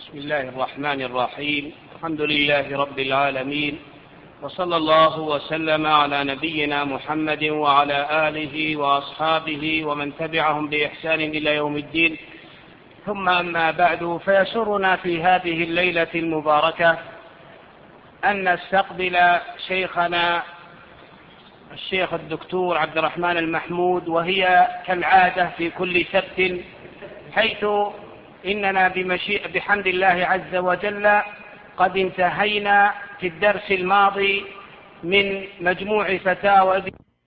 بسم الله الرحمن الرحيم. الحمد لله رب العالمين، وصلى الله وسلم على نبينا محمد وعلى آله وأصحابه ومن تبعهم بإحسان إلى يوم الدين. ثم أما بعد، فيسرنا في هذه الليلة المباركة أن نستقبل شيخنا الشيخ الدكتور عبد الرحمن المحمود، وهي كالعادة في كل سبت، حيث إننا بحمد الله عز وجل قد انتهينا في الدرس الماضي من مجموع فتاوى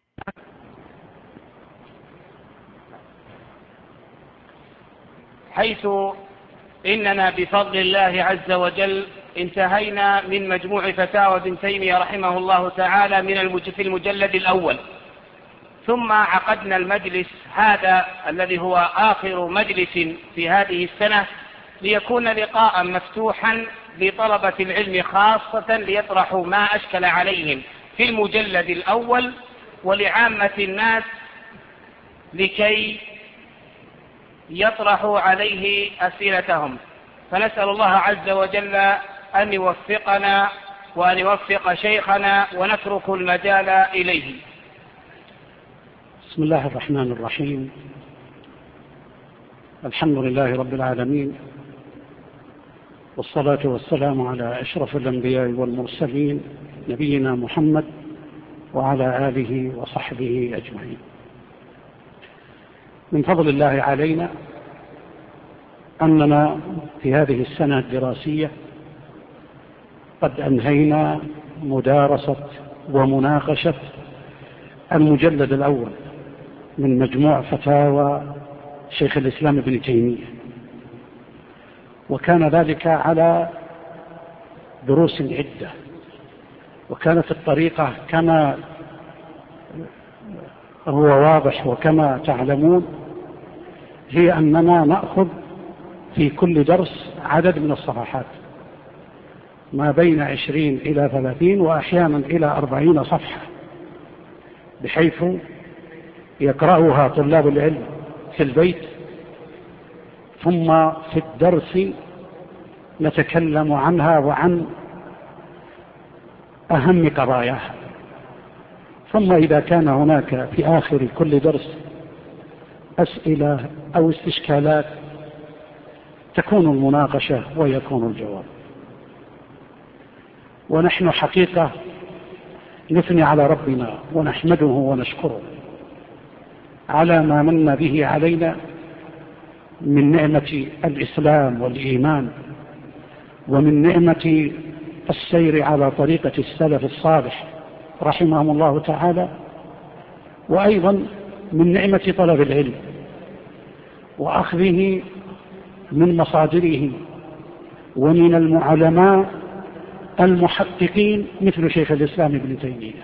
حيث إننا بفضل الله عز وجل انتهينا من مجموع فتاوى ابن تيمية رحمه الله تعالى في المجلد الأول. ثم عقدنا المجلس هذا الذي هو آخر مجلس في هذه السنة ليكون لقاء مفتوحا لطلبة العلم خاصة، ليطرحوا ما أشكل عليهم في المجلد الأول، ولعامة الناس لكي يطرحوا عليه أسئلتهم. فنسأل الله عز وجل أن يوفقنا وأن يوفق شيخنا، ونترك المجال إليه. بسم الله الرحمن الرحيم. الحمد لله رب العالمين، والصلاة والسلام على أشرف الأنبياء والمرسلين نبينا محمد وعلى آله وصحبه أجمعين. من فضل الله علينا أننا في هذه السنة الدراسية قد أنهينا مدارسة ومناقشة المجلد الأول من مجموع فتاوى شيخ الإسلام ابن تيمية، وكان ذلك على دروس عدة. وكانت الطريقة كما هو واضح وكما تعلمون هي أننا نأخذ في كل درس عدد من الصفحات ما بين 20 إلى 30 وأحيانا إلى 40 صفحة، بحيث يقرأها طلاب العلم في البيت، ثم في الدرس نتكلم عنها وعن أهم قضاياها. ثم إذا كان هناك في آخر كل درس أسئلة أو استشكالات تكون المناقشة ويكون الجواب. ونحن حقيقة نثني على ربنا ونحمده ونشكره على ما من به علينا من نعمة الإسلام والإيمان، ومن نعمة السير على طريقة السلف الصالح رحمهم الله تعالى، وأيضا من نعمة طلب العلم وأخذه من مصادره ومن العلماء المحققين مثل شيخ الإسلام ابن تيمية.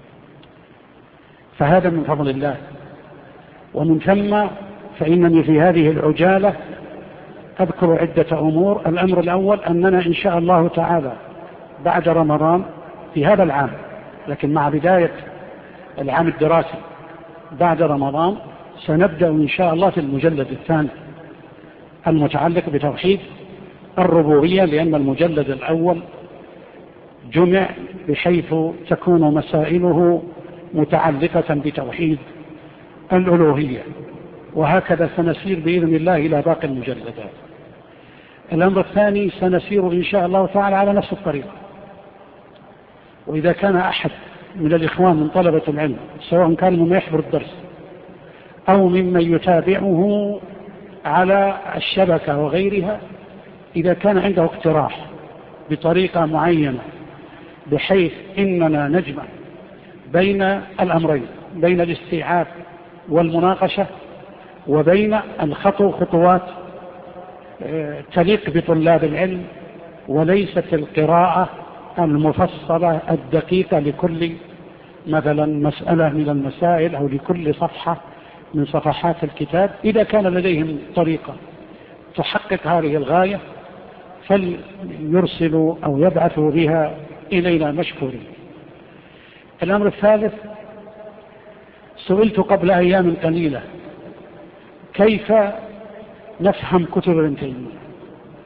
فهذا من فضل الله. ومن ثم فإنني في هذه العجالة أذكر عدة أمور. الأمر الأول أننا إن شاء الله تعالى بعد رمضان في هذا العام، لكن مع بداية العام الدراسي بعد رمضان، سنبدأ إن شاء الله في المجلد الثاني المتعلق بتوحيد الربوبية، لأن المجلد الأول جمع بحيث تكون مسائله متعلقة بتوحيد الألوهية، وهكذا سنسير بإذن الله إلى باقي المجلدات. الأمر الثاني سنسير إن شاء الله تعالى على نفس الطريقة. وإذا كان أحد من الإخوان من طلبة العلم، سواء كان ممن يحضر الدرس أو ممن يتابعه على الشبكة وغيرها، إذا كان عنده اقتراح بطريقة معينة بحيث إننا نجمع بين الأمرين، بين الاستيعاب والمناقشة وبين خطوات تليق بطلاب العلم، وليست القراءة المفصلة الدقيقة لكل مثلا مسألة من المسائل أو لكل صفحة من صفحات الكتاب. إذا كان لديهم طريقة تحقق هذه الغاية فليرسلوا أو يبعثوا بها إلينا مشكورين. الأمر الثالث، سئلت قبل أيام قليلة كيف نفهم كتب ابن تيمية،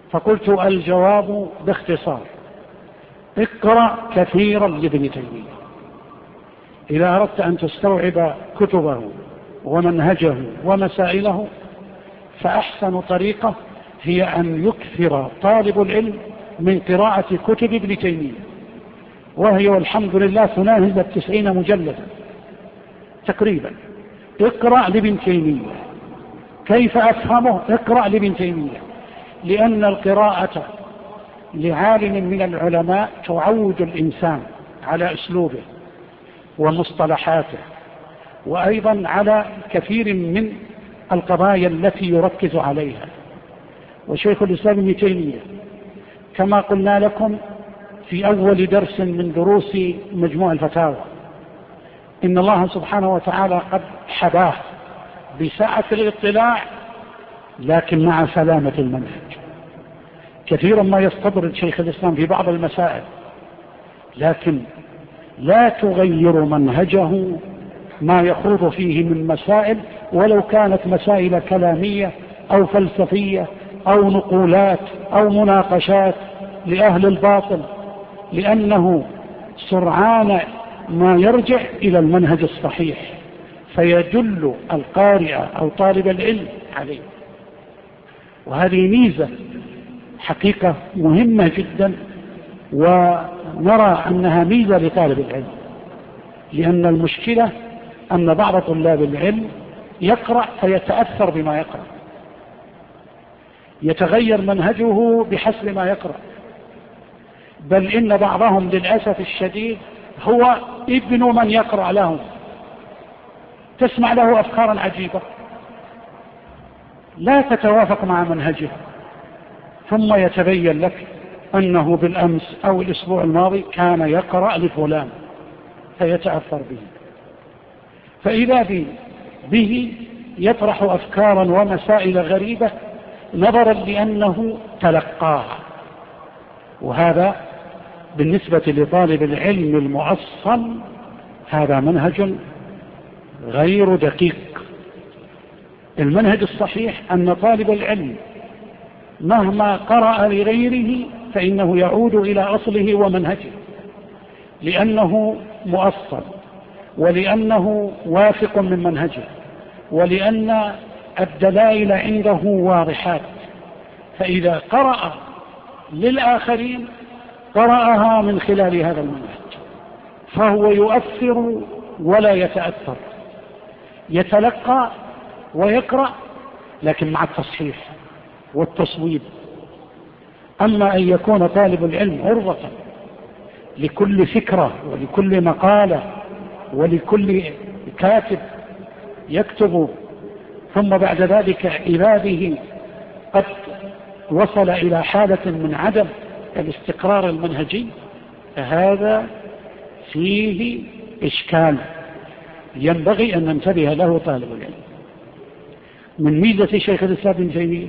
فقلت الجواب باختصار: اقرأ كثيرا لابن تيمية. إذا أردت أن تستوعب كتبه ومنهجه ومسائله، فأحسن طريقة هي أن يكثر طالب العلم من قراءة كتب ابن تيمية، وهي والحمد لله تناهز 90 مجلدا تقريبا. اقرأ لابن تيمية. كيف أفهمه؟ اقرأ لابن تيمية، لأن القراءة لعالم من العلماء تعود الإنسان على أسلوبه ومصطلحاته، وأيضا على كثير من القضايا التي يركز عليها. وشيخ الإسلام ابن تيمية كما قلنا لكم في أول درس من دروس مجموع الفتاوى، إن الله سبحانه وتعالى قد حباه بسعة الاطلاع، لكن مع سلامة المنهج. كثيرا ما يستطرد شيخ الإسلام في بعض المسائل، لكن لا تغير منهجه ما يخوض فيه من مسائل، ولو كانت مسائل كلامية أو فلسفية أو نقولات أو مناقشات لأهل الباطل، لأنه سرعان ما يرجع إلى المنهج الصحيح فيدل القارئ أو طالب العلم عليه. وهذه ميزة حقيقة مهمة جدا، ونرى أنها ميزة لطالب العلم، لأن المشكلة أن بعض طلاب العلم يقرأ فيتأثر بما يقرأ، يتغير منهجه بحسب ما يقرأ، بل إن بعضهم للأسف الشديد هو ابن من يقرأ لهم، تسمع له أفكارا عجيبة لا تتوافق مع منهجه، ثم يتبين لك أنه بالأمس أو الأسبوع الماضي كان يقرأ لفلان فيتأثر به، فإذا به يطرح أفكارا ومسائل غريبة نظرا لأنه تلقاها. وهذا بالنسبة لطالب العلم المؤصل هذا منهج غير دقيق. المنهج الصحيح أن طالب العلم مهما قرأ لغيره فإنه يعود إلى أصله ومنهجه، لأنه مؤصل، ولأنه واثق من منهجه، ولأن الدلائل عنده واضحات. فإذا قرأ للآخرين قرأها من خلال هذا المنهج، فهو يؤثر ولا يتأثر، يتلقى ويقرأ لكن مع التصحيح والتصويب. أما أن يكون طالب العلم عرضة لكل فكرة ولكل مقالة ولكل كاتب يكتب، ثم بعد ذلك إذا به قد وصل إلى حالة من عدم الاستقرار المنهجي، هذا فيه إشكال ينبغي أن ننتبه له طالب العلم. من ميزة شيخ الإسلام ابن تيمية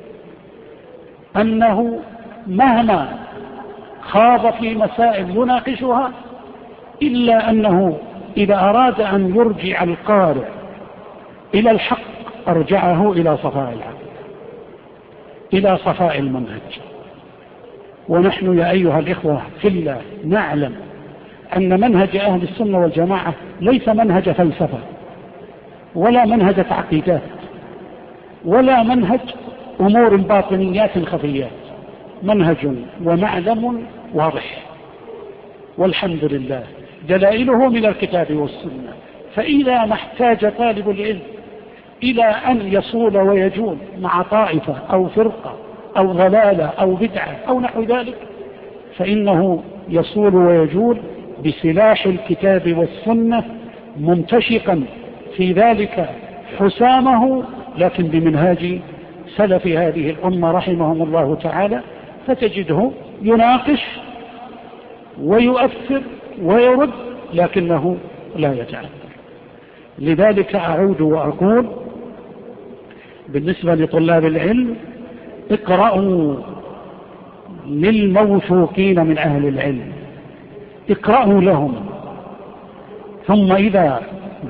أنه مهما خاض في مسائل يناقشها، إلا أنه إذا أراد أن يرجع القارئ إلى الحق أرجعه إلى صفاء العقل، إلى صفاء المنهج. ونحن يا أيها الإخوة في الله نعلم أن منهج أهل السنة والجماعة ليس منهج فلسفة ولا منهج تعقيدات ولا منهج أمور باطنيات خفيات، منهج ومعلم واضح، والحمد لله دلائله من الكتاب والسنة. فإذا ما احتاج طالب العلم إلى أن يصول ويجول مع طائفة أو فرقة أو ضلالة أو بدعة أو نحو ذلك، فإنه يصول ويجول بسلاح الكتاب والسنة، منتشقا في ذلك حسامه، لكن بمنهاج سلف هذه الأمة رحمهم الله تعالى، فتجده يناقش ويؤثر ويرد لكنه لا يتأثر. لذلك أعود وأقول بالنسبة لطلاب العلم: اقرأوا للموثوقين من أهل العلم، اقرأوا لهم، ثم إذا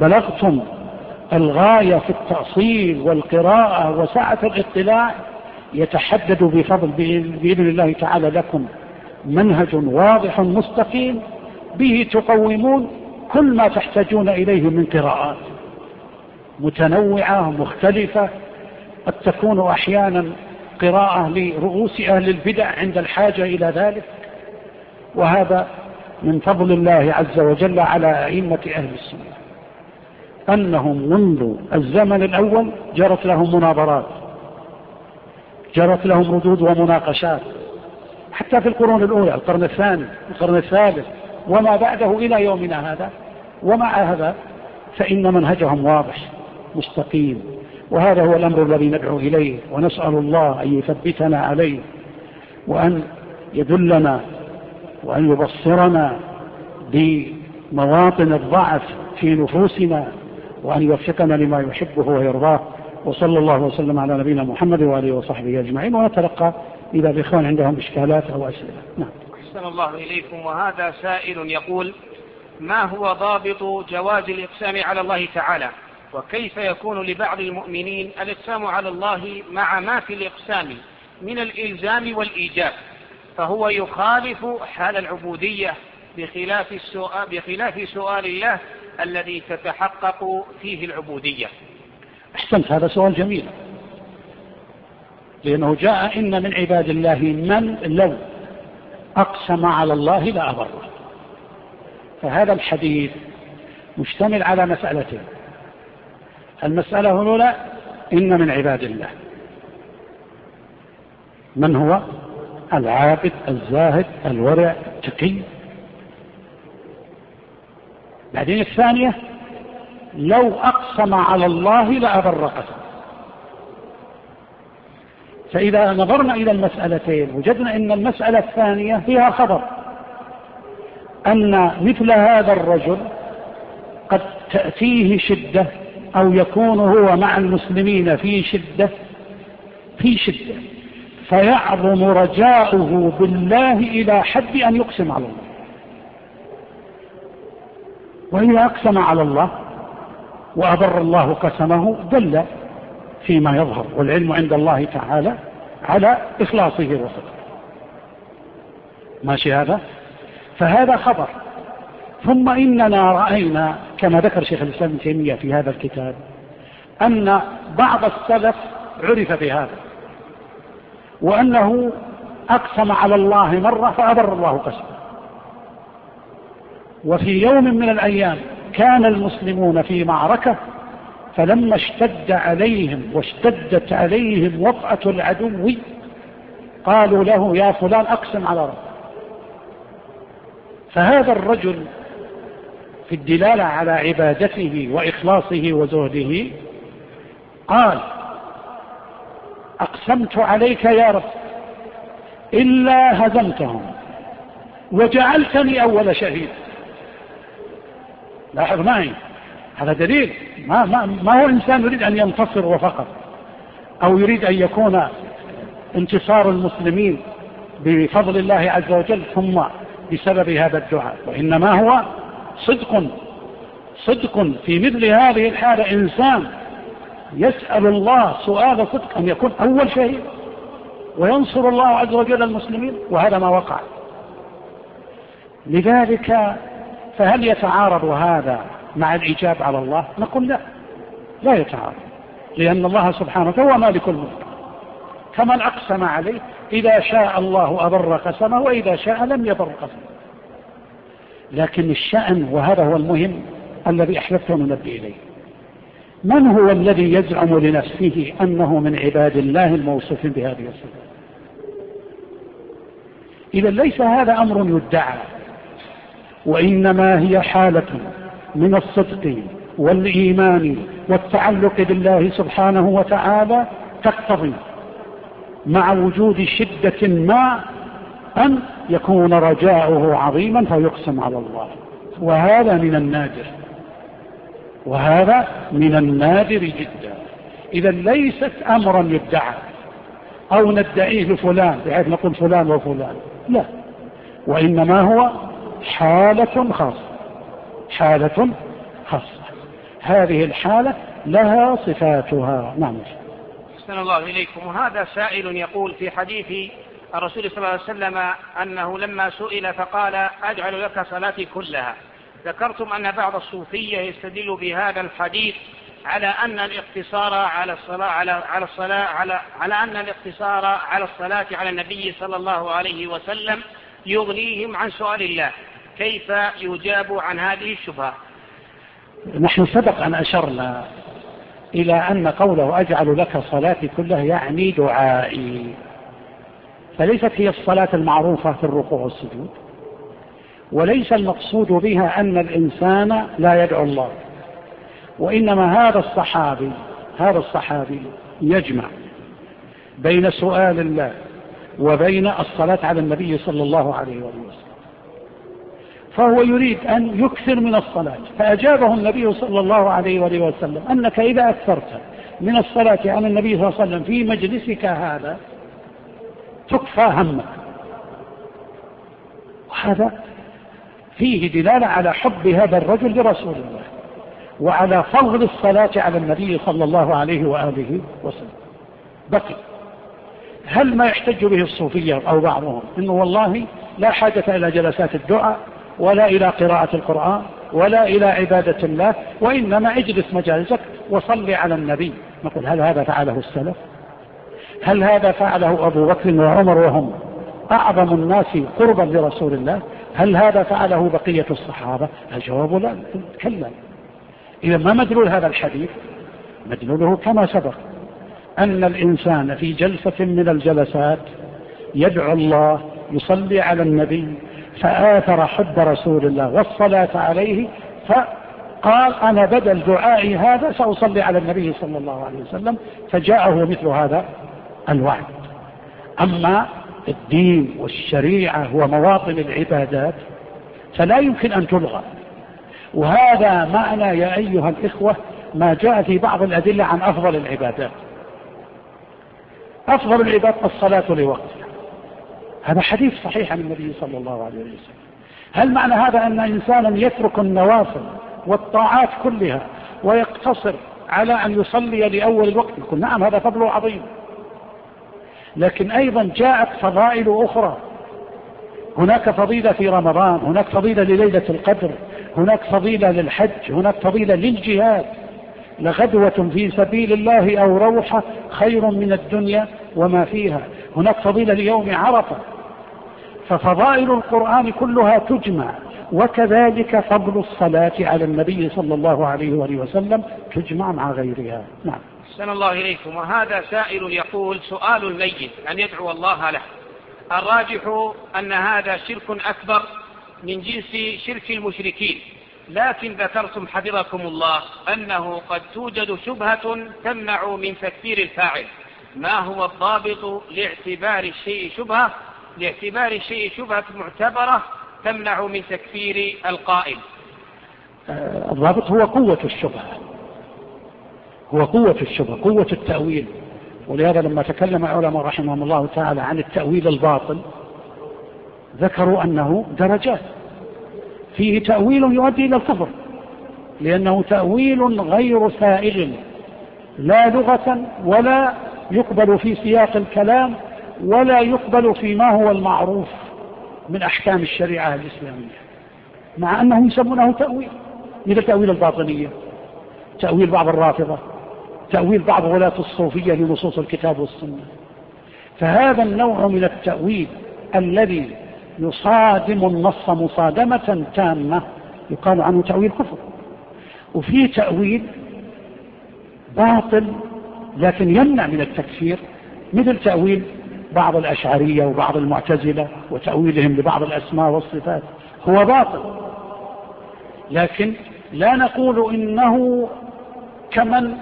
بلغتم الغاية في التأصيل والقراءة وسعة الاطلاع يتحدد بإذن الله تعالى لكم منهج واضح مستقيم به تقومون كل ما تحتاجون إليه من قراءات متنوعة مختلفة، قد تكون أحيانا قراءة لرؤوس أهل البدع عند الحاجة إلى ذلك. وهذا من فضل الله عز وجل على أئمة أهل السنة، أنهم منذ الزمن الأول جرت لهم مناظرات، جرت لهم ردود ومناقشات، حتى في القرون الأولى، القرن الثاني، القرن الثالث، وما بعده إلى يومنا هذا. ومع هذا فإن منهجهم واضح مستقيم، وهذا هو الأمر الذي ندعو إليه، ونسأل الله أن يثبتنا عليه، وأن يدلنا وأن يبصرنا بمواطن الضعف في نفوسنا، وأن يوفقنا لما يحبه ويرضاه. وصلى الله وسلم على نبينا محمد وآله وصحبه أجمعين. ونتلقى إذا الإخوان عندهم إشكالات أو أسئلة. نعم. أحسن الله إليكم. وهذا سائل يقول: ما هو ضابط جواز الإقسام على الله تعالى؟ وكيف يكون لبعض المؤمنين الإقسام على الله مع ما في الإقسام من الإلزام والإيجاب، فهو يخالف حال العبودية بخلاف سؤال الله الذي تتحقق فيه العبودية؟ أحسنت، هذا سؤال جميل، لأنه جاء: إن من عباد الله من لو أقسم على الله لأبره. فهذا الحديث مشتمل على مسألتين. المسألة الأولى: إن من عباد الله من هو العابد الزاهد الورع التقي. بعدين الثانية: لو أقسم على الله لأبر قسم. فإذا نظرنا إلى المسألتين وجدنا أن المسألة الثانية فيها خبر، أن مثل هذا الرجل قد تأتيه شدة، أو يكون هو مع المسلمين في شدة فيعظم رجاؤه بالله إلى حد أن يقسم على الله. وإذا أقسم على الله وأبر الله قسمه دل فيما يظهر، والعلم عند الله تعالى على إخلاصه وصدقه. ماشي هذا؟ فهذا خبر. ثم إننا رأينا كما ذكر شيخ الإسلام ابن تيمية في هذا الكتاب أن بعض السلف عرف بهذا، وأنه أقسم على الله مرة فأبر الله قسمه. وفي يوم من الأيام كان المسلمون في معركة، فلما اشتد عليهم واشتدت عليهم وطأة العدو قالوا له: يا فلان أقسم على ربك. فهذا الرجل في الدلالة على عبادته وإخلاصه وزهده قال: أقسمت عليك يا رب إلا هزمتهم وجعلتني أول شهيد. لاحظ معي، هذا دليل. ما هو إنسان يريد أن ينتصر وفقط، أو يريد أن يكون انتصار المسلمين بفضل الله عز وجل ثم بسبب هذا الدعاء، وإنما هو صدق في مثل هذه الحالة. إنسان يسأل الله سؤال صدق أن يكون أول شهيد وينصر الله عز وجل المسلمين، وهذا ما وقع. لذلك فهل يتعارض هذا مع الإجاب على الله؟ نقول لا يتعارض، لأن الله سبحانه هو مالك الملك، كمن أقسم عليه إذا شاء الله أبر قسمه وإذا شاء لم يبر قسمه. لكن الشأن، وهذا هو المهم الذي أحببت ننبه إليه: من هو الذي يزعم لنفسه أنه من عباد الله الموصوفين بهذه الصفات؟ إذا ليس هذا أمر يدعى، وإنما هي حالة من الصدق والإيمان والتعلق بالله سبحانه وتعالى، تقتضي مع وجود شدة ما أن يكون رجاؤه عظيما فيقسم على الله. وهذا من النادر جدا. إذا ليست أمرا يدعى أو ندعيه لفلان بحيث نقول فلان وفلان، لا، وإنما هو حالة خاصة. هذه الحالة لها صفاتها. نعم. أحسن الله إليكم. وهذا سائل يقول في حديث الرسول صلى الله عليه وسلم أنه لما سئل فقال أجعل لك صلاتي كلها، ذكرتم أن بعض الصوفية يستدل بهذا الحديث على أن الاقتصار على الصلاة على النبي صلى الله عليه وسلم يغنيهم عن سؤال الله، كيف يجاب عن هذه الشبهة؟ نحن سبق أن أشرنا إلى أن قوله أجعل لك صلاتي كلها يعني دعائي، فليست هي الصلاة المعروفة في الركوع والسجود، وليس المقصود بها أن الإنسان لا يدعو الله، وإنما هذا الصحابي يجمع بين سؤال الله وبين الصلاة على النبي صلى الله عليه وسلم، فهو يريد أن يكثر من الصلاة، فأجابه النبي صلى الله عليه وسلم أنك إذا أكثرت من الصلاة على النبي صلى الله عليه وسلم في مجلسك هذا تكفى همك. وهذا فيه دلالة على حب هذا الرجل لرسول الله وعلى فضل الصلاة على النبي صلى الله عليه وآله وسلم. بقي هل ما يحتج به الصوفية أو بعضهم إنه والله لا حاجة إلى جلسات الدعاء ولا إلى قراءة القرآن ولا إلى عبادة الله، وإنما اجلس مجالسك وصلي على النبي؟ نقول هل هذا فعله السلف؟ هل هذا فعله أبو بكر وعمر وهم أعظم الناس قربا لرسول الله؟ هل هذا فعله بقية الصحابة؟ الجواب لا، كلا. إذا ما مدلول هذا الحديث؟ مدلوله كما سبق أن الإنسان في جلسة من الجلسات يدعو الله يصلي على النبي، فآثر حب رسول الله والصلاة عليه، فقال أنا بدل دعائي هذا سأصلي على النبي صلى الله عليه وسلم، فجاءه مثل هذا الوعد. أما الدين والشريعة ومواطن العبادات فلا يمكن أن تلغى، وهذا معنى يا أيها الإخوة ما جاء في بعض الأدلة عن أفضل العبادات. أفضل العبادات الصلاة لوقتها، هذا حديث صحيح عن النبي صلى الله عليه وسلم. هل معنى هذا أن إنسانا يترك النوافل والطاعات كلها ويقتصر على أن يصلي لأول الوقت؟ يقول نعم هذا فضل عظيم، لكن أيضا جاءت فضائل أخرى. هناك فضيلة في رمضان، هناك فضيلة لليلة القدر، هناك فضيلة للحج، هناك فضيلة للجهاد. لغدوة في سبيل الله أو روحة خير من الدنيا وما فيها. هناك فضيلة ليوم عرفة. ففضائل القرآن كلها تجمع، وكذلك فضل الصلاة على النبي صلى الله عليه وسلم تجمع مع غيرها. نعم. أحسن الله إليكم. وهذا سائل يقول سؤال الميت أن يدعو الله له، الراجح أن هذا شرك أكبر من جنس شرك المشركين، لكن ذكرتم حفظكم الله أنه قد توجد شبهة تمنع من تكفير الفاعل، ما هو الضابط لاعتبار الشيء شبهة معتبرة تمنع من تكفير القائل؟ الضابط هو قوة الشبهة، قوة التأويل. ولهذا لما تكلم العلماء رحمهم الله تعالى عن التأويل الباطل ذكروا أنه درجات، فيه تأويل يؤدي إلى الكفر لأنه تأويل غير سائغ لا لغة ولا يقبل في سياق الكلام ولا يقبل فيما هو المعروف من أحكام الشريعة الإسلامية، مع أنهم يسمونه تأويل، مثل تأويل الباطنية، تأويل بعض الرافضة، تأويل بعض ولاة الصوفية لنصوص الكتاب والسنة. فهذا النوع من التأويل الذي يصادم النص مصادمة تامة يقال عنه تأويل كفر. وفي تأويل باطل لكن يمنع من التكفير، مثل تأويل بعض الأشعرية وبعض المعتزلة وتأويلهم لبعض الأسماء والصفات، هو باطل، لكن لا نقول إنه كمن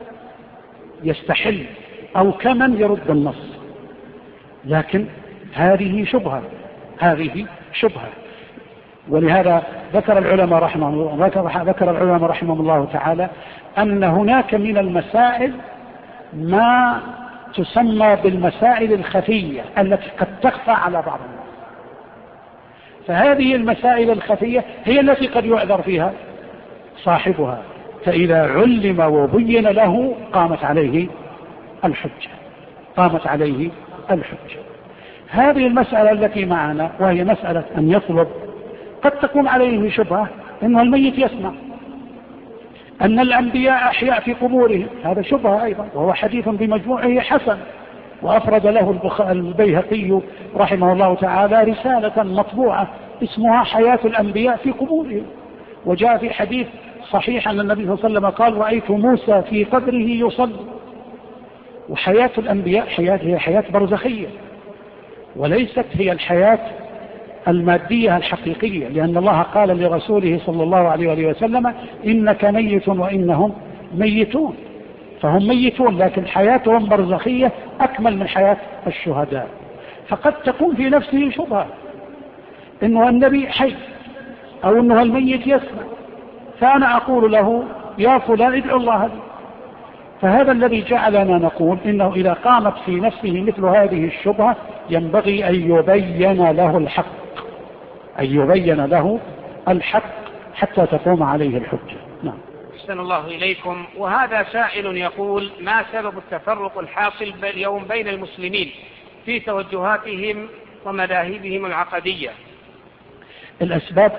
يستحل أو كمن يرد النص، لكن هذه شبهة. ولهذا ذكر العلماء رحمهم الله تعالى أن هناك من المسائل ما تسمى بالمسائل الخفية التي قد تخفى على بعض الناس، فهذه المسائل الخفية هي التي قد يعذر فيها صاحبها، فإذا علم وبين له قامت عليه الحجة، قامت عليه الحجة. هذه المسألة التي معنا وهي مسألة أن يطلب، قد تكون عليه شبهة أن الميت يسمع، أن الأنبياء أحياء في قبورهم، هذا شبهة أيضا، وهو حديث بمجموعه حسن، وأفرد له البيهقي رحمه الله تعالى رسالة مطبوعة اسمها حياة الأنبياء في قبورهم. وجاء في حديث صحيح أن النبي صلى الله عليه وسلم قال: رأيت موسى في قبره يصلي. وحياة الأنبياء هي حياة برزخية، وليست هي الحياة المادية الحقيقية، لأن الله قال لرسوله صلى الله عليه وسلم: إنك ميت وإنهم ميتون. فهم ميتون، لكن حياتهم برزخية أكمل من حياة الشهداء. فقد تكون في نفسه شبهة إنه النبي حي أو إنه الميت يسمع، فأنا أقول له: يا فلان ادعو الله لي. فهذا الذي جعلنا نقول إنه إذا قامت في نفسه مثل هذه الشبهة ينبغي أن يبين له الحق، أن يبين له الحق حتى تقوم عليه الحجة. نعم. أحسن الله إليكم. وهذا سائل يقول: ما سبب التفرق الحاصل اليوم بين المسلمين في توجهاتهم ومذاهبهم العقدية؟ الأسباب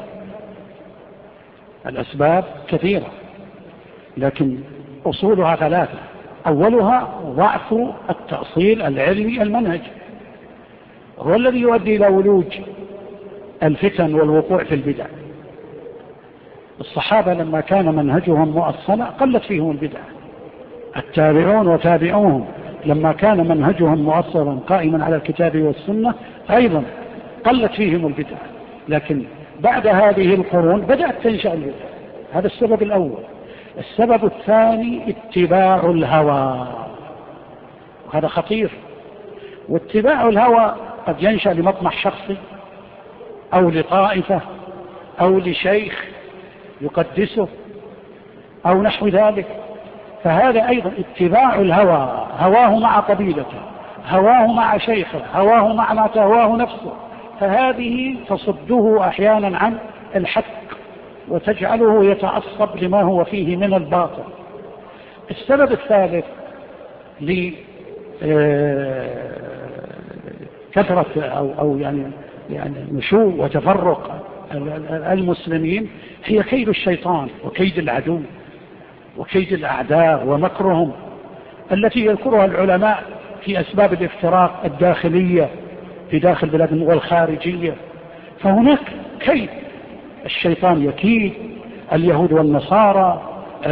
كثيرة، لكن أصولها ثلاثة. أولها ضعف التأصيل العلمي المنهج، هو الذي يؤدي إلى ولوج الفتن والوقوع في البدع. الصحابة لما كان منهجهم مؤصلا قلت فيهم البدع، التابعون وتابعوهم لما كان منهجهم مؤصلا قائما على الكتاب والسنة أيضا قلت فيهم البدع. لكن بعد هذه القرون بدأت تنشأ البدع، هذا السبب الأول. السبب الثاني اتباع الهوى، وهذا خطير. واتباع الهوى قد ينشأ لمطمح شخصي أو لطائفة أو لشيخ يقدسه أو نحو ذلك، فهذا أيضا اتباع الهوى، هواه مع قبيلته، هواه مع شيخه، هواه مع ما تهواه نفسه، فهذه تصده أحيانا عن الحق وتجعله يتعصب لما هو فيه من الباطل. السبب الثالث لكثرة أو يعني نشوء وتفرق المسلمين هي كيد الشيطان وكيد العدو وكيد الأعداء ومكرهم التي يذكرها العلماء في أسباب الافتراق الداخلية في داخل بلادهم والخارجية. فهناك كيد، الشيطان يكيد اليهود والنصارى،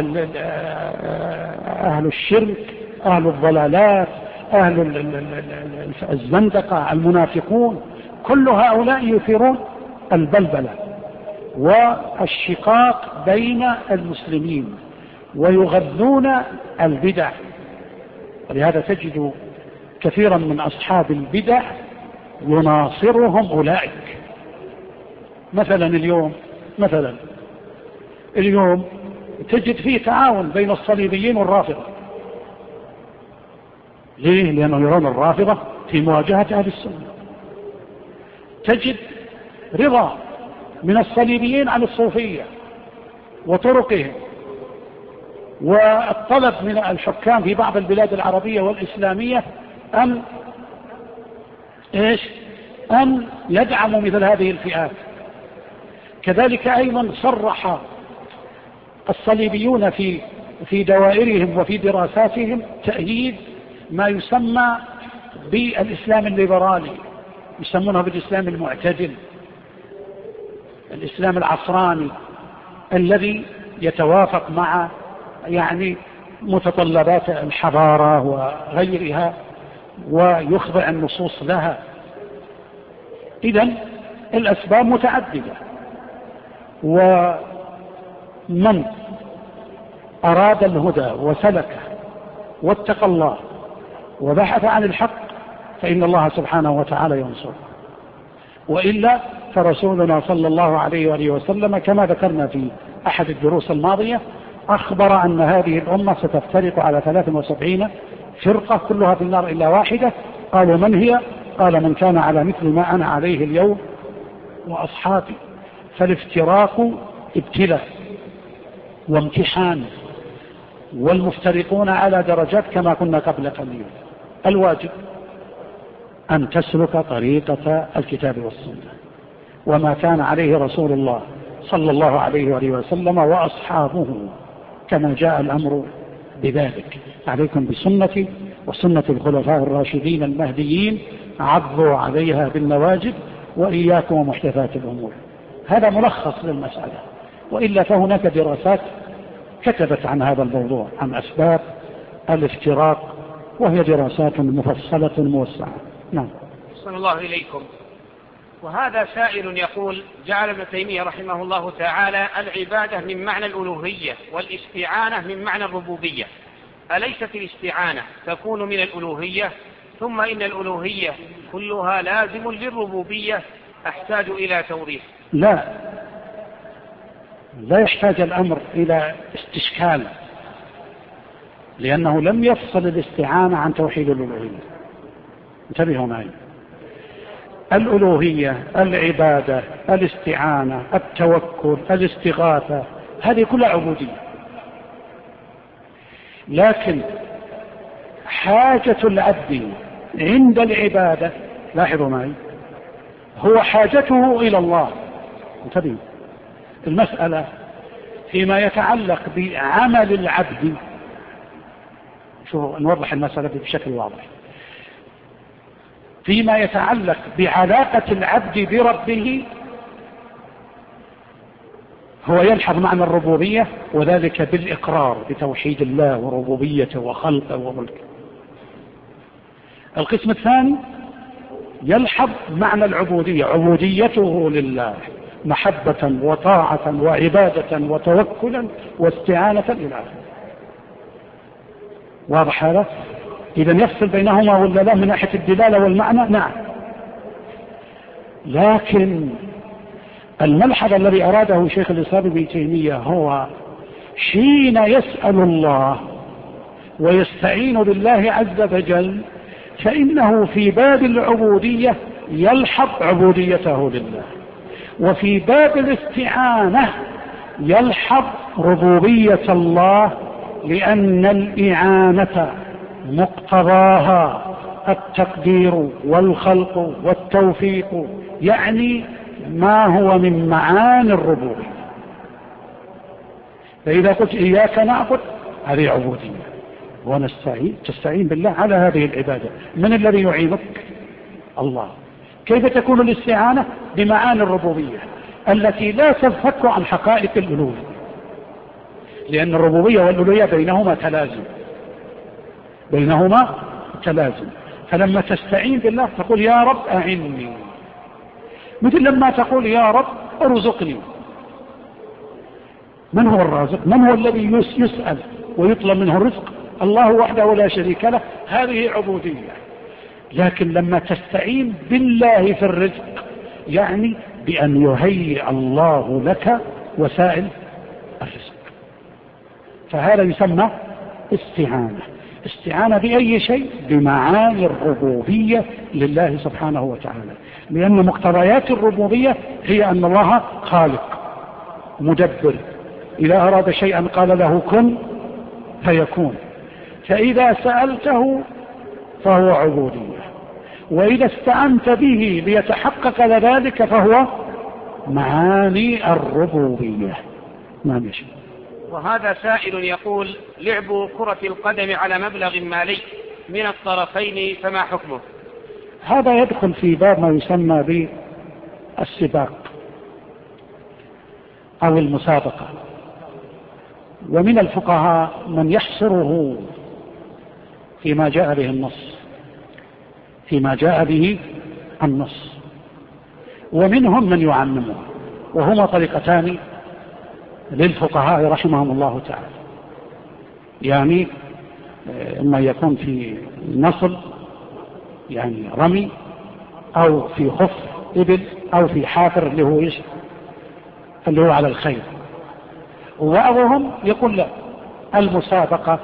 أهل الشرك، أهل الضلالات، أهل الزندقة، المنافقون، كل هؤلاء يثيرون البلبلة والشقاق بين المسلمين ويغذون البدع. ولهذا تجد كثيرا من أصحاب البدع يناصرهم أولئك. مثلا اليوم تجد فيه تعاون بين الصليبيين والرافضة. ليه؟ لأنهم يرون الرافضة في مواجهة أهل السنة. تجد رضا من الصليبيين عن الصوفية وطرقهم، والطلب من الحكام في بعض البلاد العربية والإسلامية أن يدعموا مثل هذه الفئات. كذلك أيضا صرح الصليبيون في دوائرهم وفي دراساتهم تأييد ما يسمى بالإسلام الليبرالي، يسمونه بالإسلام المعتدل، الإسلام العصراني الذي يتوافق مع متطلبات الحضارة وغيرها ويخضع النصوص لها. إذن الأسباب متعددة، ومن أراد الهدى وسلكه واتقى الله وبحث عن الحق فإن الله سبحانه وتعالى ينصره، وإلا فرسولنا صلى الله عليه وآله وسلم كما ذكرنا في أحد الدروس الماضية أخبر أن هذه الأمة ستفترق على 73 فرقة كلها في النار إلا واحدة. قالوا: من هي؟ قال: من كان على مثل ما أنا عليه اليوم وأصحابي. فالافتراق ابتلاء وامتحان والمفترقون على درجات كما كنا قبل قليل. الواجب أن تسلك طريقة الكتاب والسنة وما كان عليه رسول الله صلى الله عليه وآله وسلم وأصحابه كما جاء الأمر بذلك. عليكم بسنتي وسنة الخلفاء الراشدين المهديين، عضوا عليها بالنواجذ، وإياكم ومحدثات الأمور. هذا ملخص للمسألة، وإلا فهناك دراسات كتبت عن هذا الموضوع، عن أسباب الافتراق، وهي دراسات مفصلة موسعة. نعم. صلى الله إليكم. وهذا سائل يقول: جعل ابن تيمية رحمه الله تعالى العبادة من معنى الألوهية والاستعانة من معنى الربوبية، أليست الاستعانة تكون من الألوهية؟ ثم إن الألوهية كلها لازم للربوبية، أحتاج إلى توضيح. لا يحتاج الأمر إلى استشكال، لأنه لم يفصل الاستعانة عن توحيد الألوهية. انتبهوا معي، الألوهية، العبادة، الاستعانة، التوكل، الاستغاثة، هذه كلها عبودية. لكن حاجة العبد عند العبادة، لاحظوا معي، هو حاجته إلى الله. انتبهوا، المسألة فيما يتعلق بعمل العبد، شوفوا نوضح المسألة بشكل واضح. فيما يتعلق بعلاقة العبد بربه هو يلحظ معنى الربوبية، وذلك بالإقرار بتوحيد الله وربوبيته وخلقه وملكه. القسم الثاني يلحظ معنى العبودية، عبوديته لله، محبة وطاعة وعبادة وتوكلا واستعانة إلى آخره. واضح هذا؟ إذا يفصل بينهما ولا لا من ناحية الدلالة والمعنى؟ نعم. لكن الملحظ الذي أراده شيخ الإسلام ابن تيمية هو حين يسأل الله ويستعين بالله عز وجل، فإنه في باب العبودية يلحظ عبوديته لله، وفي باب الاستعانة يلحظ ربوبية الله، لأن الإعانة مقتضاها التقدير والخلق والتوفيق، يعني ما هو من معاني الربوبية. فإذا قلت إياك نعبد، هذه عبودية، ونستعين، تستعين بالله على هذه العبادة. من الذي يعينك؟ الله. كيف تكون الاستعانة؟ بمعاني الربوبية التي لا تنفك عن حقائق الألوهية، لأن الربوبية والألوهية بينهما تلازم. فلما تستعين بالله تقول يا رب أعني، مثل لما تقول يا رب ارزقني. من هو الرازق؟ من هو الذي يسأل ويطلب منه الرزق؟ الله وحده لا شريك له، هذه عبودية. لكن لما تستعين بالله في الرزق، يعني بأن يهيئ الله لك وسائل الرزق، فهذا يسمى استعانة بأي شيء؟ بمعاني الربوبية لله سبحانه وتعالى، لأن مقتضيات الربوبية هي أن الله خالق مدبر، إذا أراد شيئا قال له كن فيكون، فإذا سألته فهو عبودية، وإذا استعنت به ليتحقق ذلك فهو معاني الربوبية. ما مشي. وهذا سائل يقول: لعب كرة القدم على مبلغ مالي من الطرفين فما حكمه؟ هذا يدخل في باب ما يسمى بالسباق أو المسابقة، ومن الفقهاء من يحصره فيما جاء به النص، ومنهم من يعممه، وهما طريقتان للفقهاء رحمهم الله تعالى. يعني إما يكون في نصل يعني رمي، أو في خف إبل، أو في حافر اللي هو على الخيل. وبعضهم يقول لا، المسابقة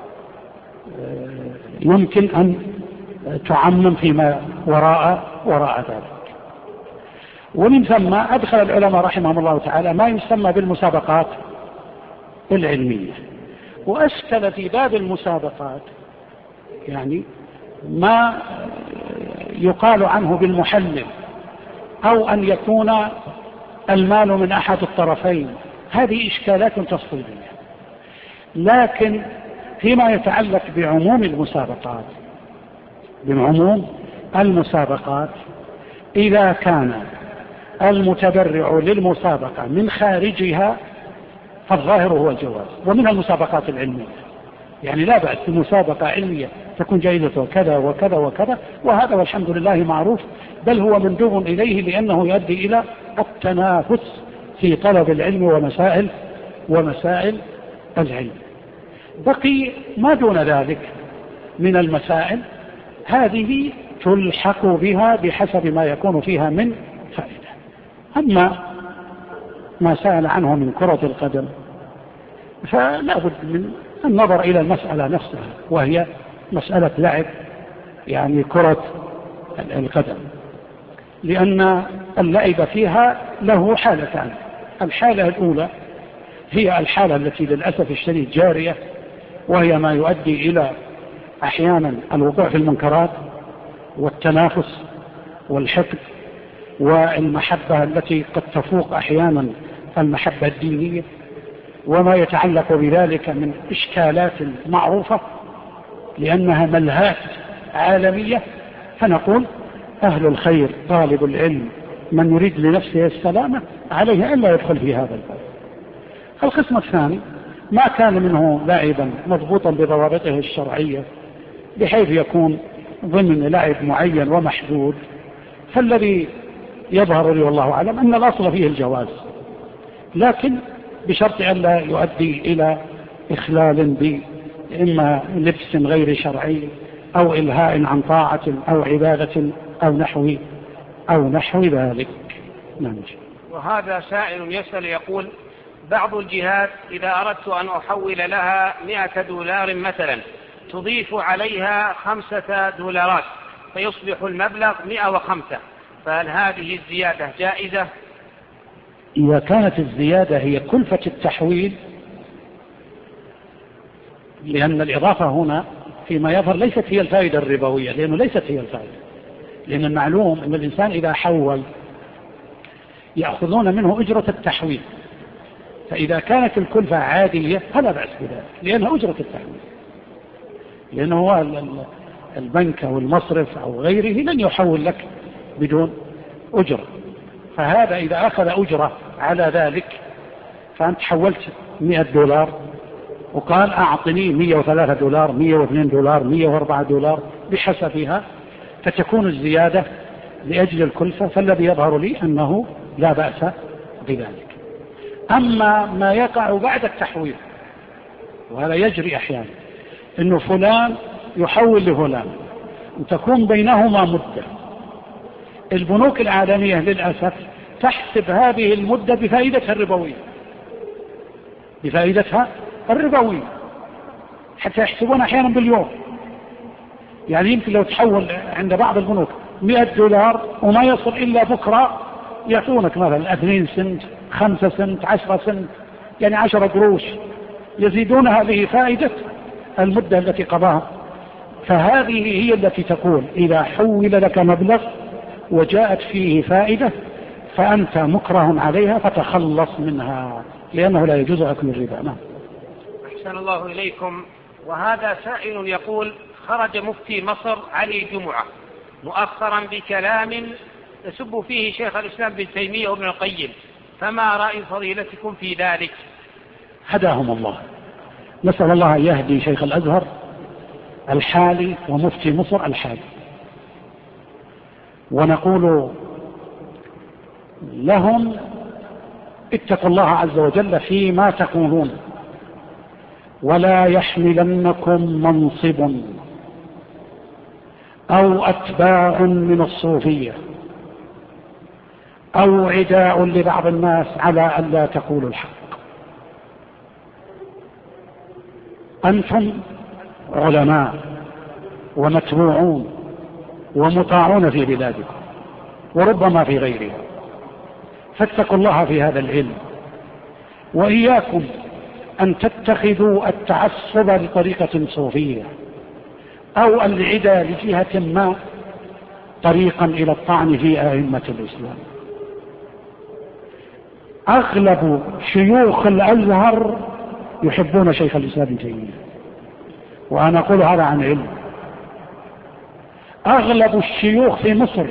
يمكن أن تعمم فيما وراء ذلك. ومن ثم أدخل العلماء رحمهم الله تعالى ما يسمى بالمسابقات العلمية، وأشكل في باب المسابقات يعني ما يقال عنه بالمحلل، أو أن يكون المال من أحد الطرفين، هذه إشكالات تفصيلية. لكن فيما يتعلق بعموم المسابقات، إذا كان المتبرع للمسابقة من خارجها فالظاهر هو الجواز. ومن المسابقات العلمية يعني لا بأس بمسابقة علمية تكون جائزة كذا وكذا وكذا، وهذا والحمد لله معروف، بل هو مندوب إليه لأنه يؤدي إلى التنافس في طلب العلم ومسائل العلم. بقي ما دون ذلك من المسائل، هذه تلحق بها بحسب ما يكون فيها من فائدة. أما ما سأل عنه من كرة القدم فلا بد من النظر إلى المسألة نفسها، وهي مسألة لعب يعني كرة القدم، لأن اللعب فيها له حالتان. الحالة الأولى هي الحالة التي للأسف الشديد جارية، وهي ما يؤدي إلى أحيانا الوقوع في المنكرات والتنافس والحقد والمحبة التي قد تفوق أحيانا المحبة الدينية، وما يتعلق بذلك من إشكالات معروفة لأنها ملهات عالمية. فنقول أهل الخير طالب العلم من يريد لنفسه السلامة عليه ألا يدخل في هذا الباب. القسم الثاني ما كان منه لاعبا مضبوطا بضوابطه الشرعية بحيث يكون ضمن لعب معين ومحدود، فالذي يظهر لي والله أعلم أن الأصل فيه الجواز، لكن بشرط أن لا يؤدي إلى إخلال بإما لبس غير شرعي أو إلهاء عن طاعة أو عبادة أو نحو ذلك. وهذا سائل يسأل يقول: بعض الجهات إذا أردت أن أحول لها $100 مثلا تضيف عليها $5 فيصبح المبلغ 105، فهل هذه الزيادة جائزة؟ إذا كانت الزيادة هي كلفة التحويل، لأن الإضافة هنا فيما يظهر ليست هي الفائدة الربوية، لأنه ليست هي الفائدة، لأن المعلوم أن الإنسان إذا حول يأخذون منه أجرة التحويل، فإذا كانت الكلفة عادية فلا بأس بذلك لأنها أجرة التحويل، لأنه هو البنك أو المصرف أو غيره لن يحول لك بدون أجرة. فهذا إذا أخذ أجرة على ذلك، فأنت حولت $100 وقال أعطني $103 $102 $104 بحسبها، فتكون الزيادة لأجل الكلفة، فالذي يظهر لي أنه لا بأس بذلك. أما ما يقع بعد التحويل، وهذا يجري أحيانا، إنه فلان يحول لفلان وتكون بينهما مدة، البنوك العالمية للأسف تحسب هذه المدة بفائدتها الربوية، حتى يحسبون أحيانا باليوم. يعني يمكن لو تحول عند بعض البنوك $100 وما يصل إلا بكرة يعطونك مثلا 2 سنت 5 سنت 10 سنت، يعني 10 قروش، يزيدون هذه فائدة المدة التي قضاها. فهذه هي التي تقول إذا حول لك مبلغ وجاءت فيه فائدة فأنت مكره عليها فتخلص منها، لأنه لا يجوز أكل الربا. نعم. أحسن الله إليكم. وهذا سائل يقول: خرج مفتي مصر علي جمعة مؤخرا بكلام يسب فيه شيخ الإسلام ابن تيمية وابن القيم، فما رأي فضيلتكم في ذلك؟ هداهم الله، نسأل الله أن يهدي شيخ الأزهر الحالي ومفتي مصر الحالي، ونقول لهم اتقوا الله عز وجل فيما تقولون، ولا يحملنكم منصب أو أتباع من الصوفية أو عداء لبعض الناس على أن لا تقولوا الحق. أنتم علماء ومتبوعون ومطاعون في بلادكم وربما في غيرها، فاتقوا الله في هذا العلم، وإياكم أن تتخذوا التعصب لطريقة صوفية أو العدى لجهة ما طريقا إلى الطعن في أئمة الإسلام. أغلب شيوخ الأزهر يحبون شيخ الإسلام ابن تيمية، وأنا أقول هذا عن علم. أغلب الشيوخ في مصر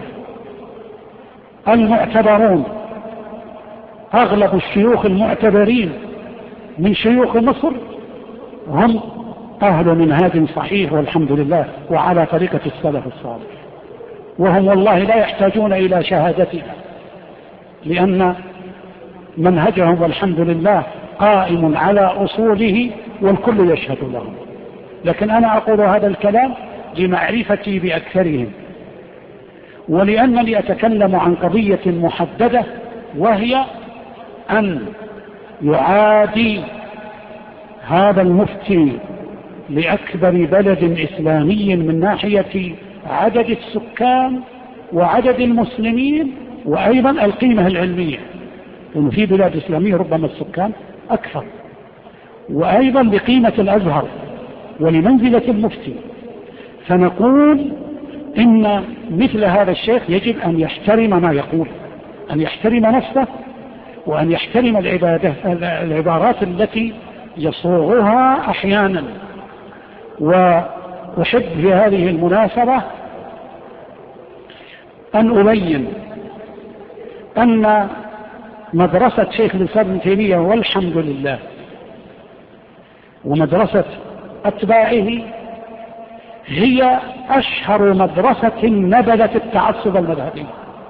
المعتبرون، أغلب الشيوخ المعتبرين من شيوخ مصر هم أهل منهاج صحيح والحمد لله وعلى طريقة السلف الصالح، وهم والله لا يحتاجون إلى شهادتنا، لأن منهجهم والحمد لله قائم على أصوله والكل يشهد لهم. لكن أنا أقول هذا الكلام لمعرفتي بأكثرهم، ولأنني أتكلم عن قضية محددة، وهي أن يعادي هذا المفتي لأكبر بلد إسلامي من ناحية عدد السكان وعدد المسلمين وأيضا القيمة العلمية، لأنه في بلاد إسلامية ربما السكان أكثر، وأيضا بقيمة الأزهر ولمنزلة المفتي. فنقول إن مثل هذا الشيخ يجب أن يحترم ما يقول، أن يحترم نفسه، وأن يحترم العبارات التي يصوغها أحيانا. وأحب في هذه المناسبة أن أبين أن مدرسة شيخ الإسلام ابن تيمية والحمد لله ومدرسة أتباعه هي أشهر مدرسة نبذت التعصب المذهبي.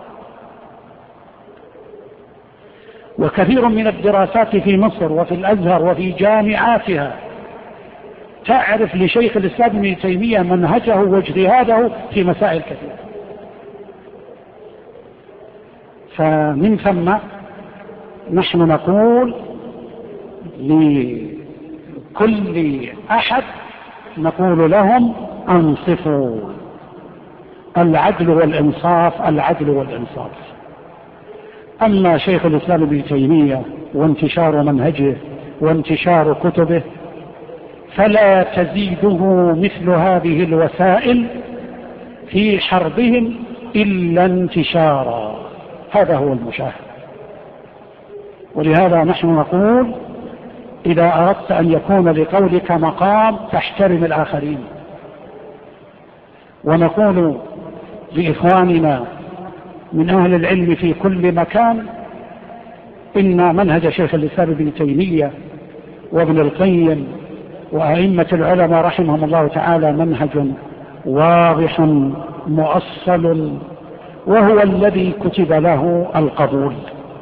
وكثير من الدراسات في مصر وفي الأزهر وفي جامعاتها تعرف لشيخ الإسلام ابن تيمية منهجه واجتهاده في مسائل كثيرة. فمن ثم نحن نقول لكل أحد، نقول لهم أنصفوا، العدل والإنصاف، العدل والإنصاف. أما شيخ الإسلام ابن تيمية وانتشار منهجه وانتشار كتبه فلا تزيده مثل هذه الوسائل في حربهم إلا انتشارا، هذا هو المشاهد. ولهذا نحن نقول إذا أردت أن يكون لقولك مقام فاحترم الآخرين. ونقول لإخواننا من أهل العلم في كل مكان إن منهج شيخ الإسلام ابن تيمية وابن القيم وأئمة العلماء رحمهم الله تعالى منهج واضح مؤصل، وهو الذي كتب له القبول.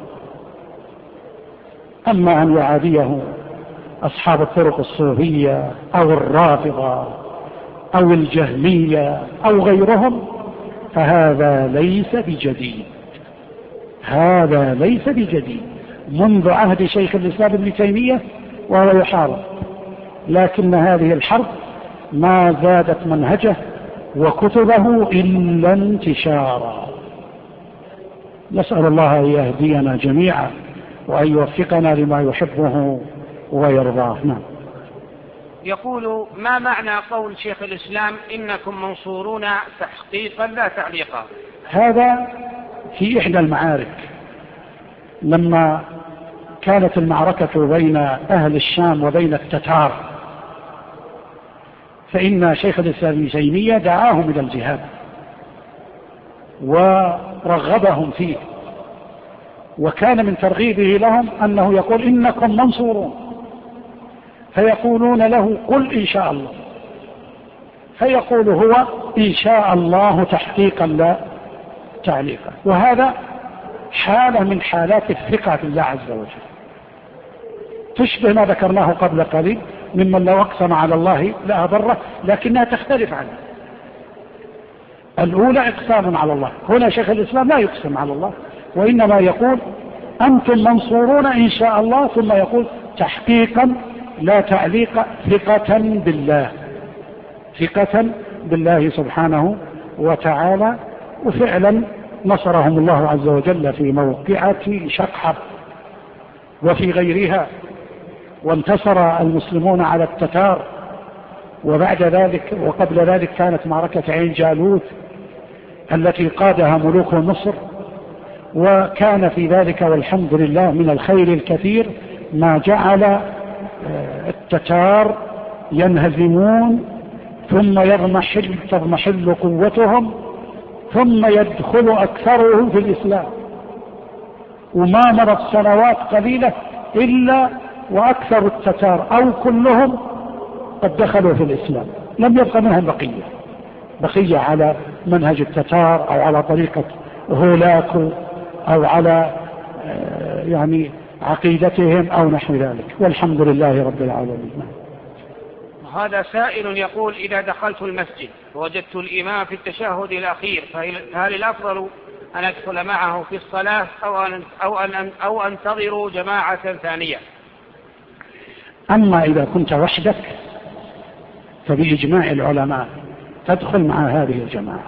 أما أن يعاديه أصحاب الطرق الصوفية أو الرافضة أو الجهمية أو غيرهم فهذا ليس بجديد، هذا ليس بجديد منذ عهد شيخ الإسلام ابن تيمية وهو يحارب، لكن هذه الحرب ما زادت منهجه وكتبه إلا انتشارا. نسأل الله أن يهدينا جميعا وأن يوفقنا لما يحبه ويرضاه. نعم. يقول: ما معنى قول شيخ الإسلام إنكم منصورون تحقيقا لا تعليقا؟ هذا في إحدى المعارك، لما كانت المعركة بين أهل الشام وبين التتار، فإن شيخ الإسلام ابن تيمية دعاهم إلى الجهاد ورغبهم فيه، وكان من ترغيبه لهم أنه يقول إنكم منصورون، فيقولون له قل إن شاء الله، فيقول هو إن شاء الله تحقيقا لا تعليقا. وهذا حالة من حالات الثقة بالله عز وجل، تشبه ما ذكرناه قبل قليل ممن لو أقسم على الله لا أبره، لكنها تختلف عنه. الأولى إقسام على الله، هنا شيخ الإسلام لا يقسم على الله، وإنما يقول أنتم منصورون إن شاء الله، ثم يقول تحقيقا لا تعليق، ثقة بالله، ثقة بالله سبحانه وتعالى. وفعلا نصرهم الله عز وجل في موقعة شقحة وفي غيرها، وانتصر المسلمون على التتار، وبعد ذلك وقبل ذلك كانت معركة عين جالوت التي قادها ملوك مصر، وكان في ذلك والحمد لله من الخير الكثير ما جعل التتار ينهزمون ثم تضمحل قوتهم ثم يدخل أكثرهم في الإسلام، وما مرت سنوات قليلة إلا وأكثر التتار أو كلهم قد دخلوا في الإسلام، لم يبقى منهم بقية على منهج التتار أو على طريقة هولاكو أو على يعني عقيدتهم أو نحو ذلك، والحمد لله رب العالمين. هذا سائل يقول: إذا دخلت المسجد ووجدت الإمام في التشهد الأخير فهل الأفضل أن أدخل معه في الصلاة أو أنتظر جماعة ثانية؟ أما إذا كنت وحدك فبإجماع العلماء تدخل مع هذه الجماعة.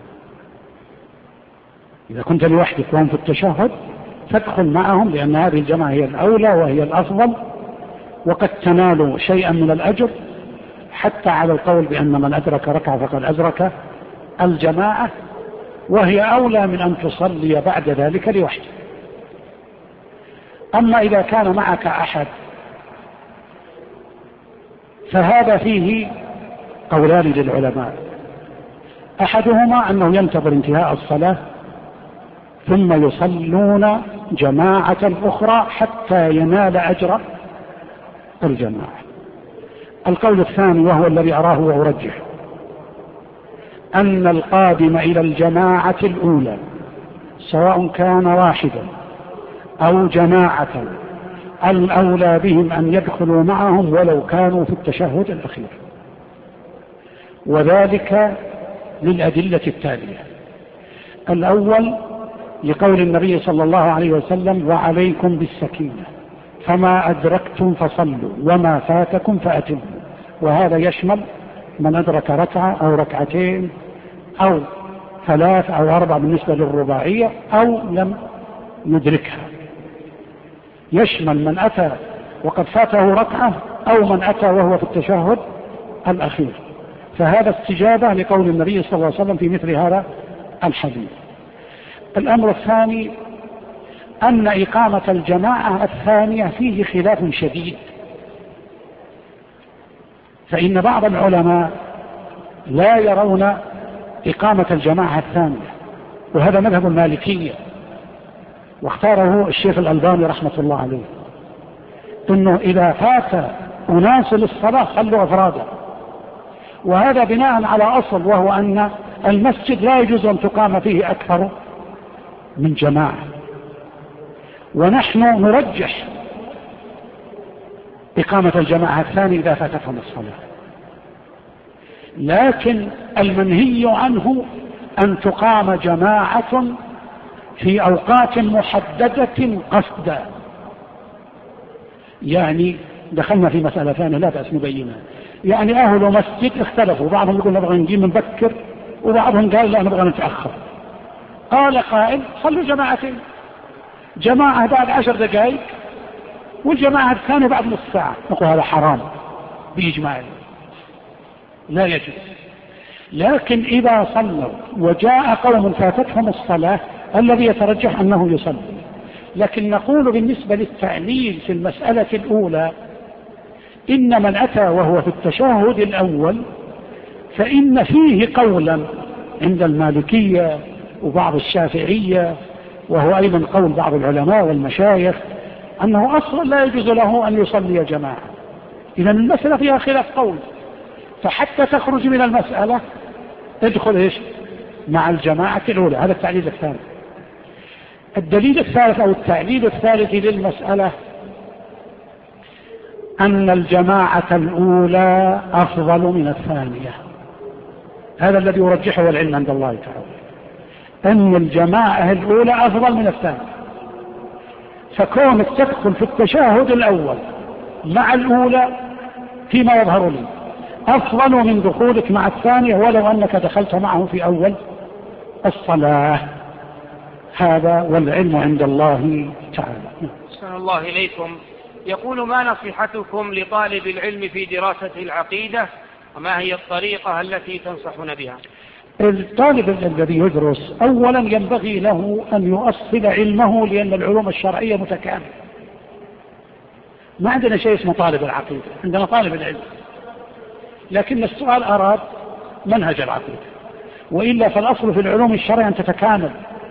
إذا كنت لوحدك وهم في التشهد تدخل معهم، لأن هذه الجماعة هي الأولى وهي الأفضل، وقد تنال شيئا من الأجر، حتى على القول بأن من أدرك ركعة فقد أدرك الجماعة، وهي أولى من أن تصلي بعد ذلك لوحدك. أما إذا كان معك أحد فهذا فيه قولان للعلماء: أحدهما أنه ينتظر انتهاء الصلاة ثم يصلون جماعة أخرى حتى ينال أجر الجماعة. القول الثاني وهو الذي أراه وأرجح أن القادم إلى الجماعة الأولى سواء كان واحدا أو جماعة الأولى بهم أن يدخلوا معهم ولو كانوا في التشهد الأخير، وذلك للأدلة التالية: الأول لقول النبي صلى الله عليه وسلم: وعليكم بالسكينة، فما أدركتم فصلوا وما فاتكم فأتموا. وهذا يشمل من أدرك ركعة أو ركعتين أو 3 أو 4 بالنسبة للرباعية أو لم يدركها، يشمل من أتى وقد فاته ركعة أو من أتى وهو في التشهد الأخير. فهذا استجابة لقول النبي صلى الله عليه وسلم في مثل هذا الحديث. الأمر الثاني أن إقامة الجماعة الثانية فيه خلاف شديد، فإن بعض العلماء لا يرون إقامة الجماعة الثانية، وهذا مذهب المالكية واختاره الشيخ الألباني رحمة الله عليه، إنه إذا فات أناس للصلاة صلوا أفرادا، وهذا بناء على أصل وهو أن المسجد لا يجوز أن تقام فيه أكثر من جماعة، ونحن نرجح إقامة الجماعة الثانية إذا فاتتهم الصلاة، لكن المنهي عنه أن تقام جماعة في أوقات محددة قصدا. يعني دخلنا في مسألة ثانية لا بأس نبينها، يعني أهل مسجد اختلفوا، بعضهم يقول نبغى نجي من بكر وبعضهم قال لا نبغى نتأخر. قال قائل: صلوا جماعتين، جماعة بعد 10 دقائق والجماعة الثانية بعد نص ساعة. نقول هذا حرام بإجماع، لا يجوز. لكن إذا صلوا وجاء قوم فاتتهم الصلاة الذي يترجح أنه يصلي. لكن نقول بالنسبة للتعليل في المسألة الأولى إن من أتى وهو في التشهد الأول فإن فيه قولا عند المالكية وبعض الشافعية، وهو أيضا قول بعض العلماء والمشايخ، أنه أصلا لا يجوز له أن يصلي جماعة. إذا المسألة فيها خلاف قول، فحتى تخرج من المسألة ادخل مع الجماعة الأولى. هذا التعليل الثاني. الدليل الثالث أو التعليل الثالث للمسألة أن الجماعة الأولى أفضل من الثانية. هذا الذي يرجحه العلم عند الله تعالى، أن الجماعة الأولى أفضل من الثانية. فكونك تدخل في التشهد الأول مع الأولى فيما يظهر لي أفضل من دخولك مع الثانية ولو أنك دخلت معه في أول الصلاة. هذا والعلم عند الله تعالى. أحسن الله إليكم. يقول: ما نصيحتكم لطالب العلم في دراسة العقيدة، وما هي الطريقة التي تنصحون بها؟ الطالب الذي يدرس أولا ينبغي له أن يؤصل علمه، لأن العلوم الشرعية متكاملة. ما عندنا شيء اسمه طالب العقيدة، عندنا طالب العلم، لكن السؤال أراد منهج العقيدة، وإلا فالأصل في العلوم الشرعية أن تتكامل.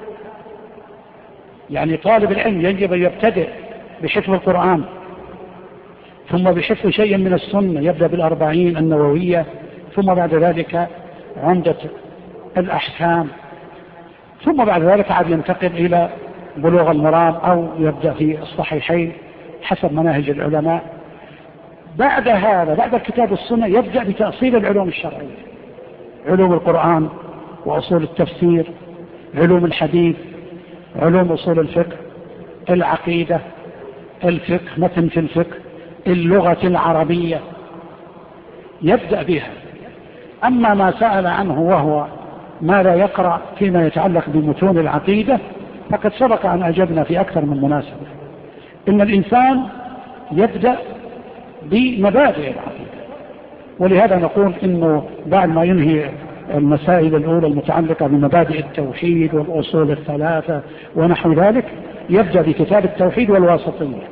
يعني طالب العلم يجب أن يبتدئ بحفظ القرآن، ثم بحفظ شيء من السنة، يبدأ بالأربعين النووية، ثم بعد ذلك عمدة الأحكام، ثم بعد ذلك عاد ينتقل إلى بلوغ المرام أو يبدأ في الصحيحين حسب مناهج العلماء. بعد هذا، بعد الكتاب والسنة، يبدأ بتأصيل العلوم الشرعية، علوم القرآن وأصول التفسير، علوم الحديث، علوم أصول الفقه، العقيدة، الفقه، متن في الفقه، اللغة العربية، يبدأ بها. أما ما سأل عنه وهو ما لا يقرأ فيما يتعلق بمتون العقيدة، فقد سبق أن أجبنا في أكثر من مناسبة إن الإنسان يبدأ بمبادئ العقيدة، ولهذا نقول إنه بعد ما ينهي المسائل الأولى المتعلقة بمبادئ التوحيد والأصول الثلاثة ونحو ذلك، يبدأ بكتاب التوحيد والواسطية،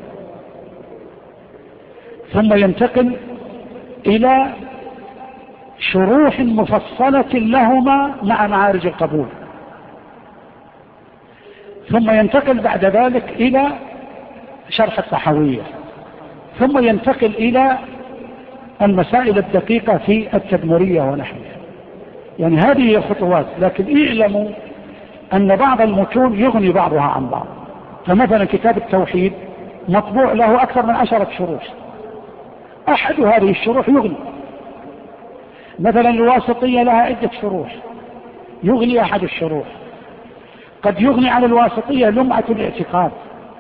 ثم ينتقل إلى شروح مفصلة لهما مع معارج القبول، ثم ينتقل بعد ذلك إلى شرح الطحاوية، ثم ينتقل إلى المسائل الدقيقة في التدمرية ونحوها. يعني هذه هي خطوات، لكن اعلموا أن بعض المتون يغني بعضها عن بعض. فمثلا كتاب التوحيد مطبوع له أكثر من 10 شروح، أحد هذه الشروح يغني. مثلا الواسطية لها عدة شروح، يغني أحد الشروح. قد يغني عن الواسطية لمعة الاعتقاد،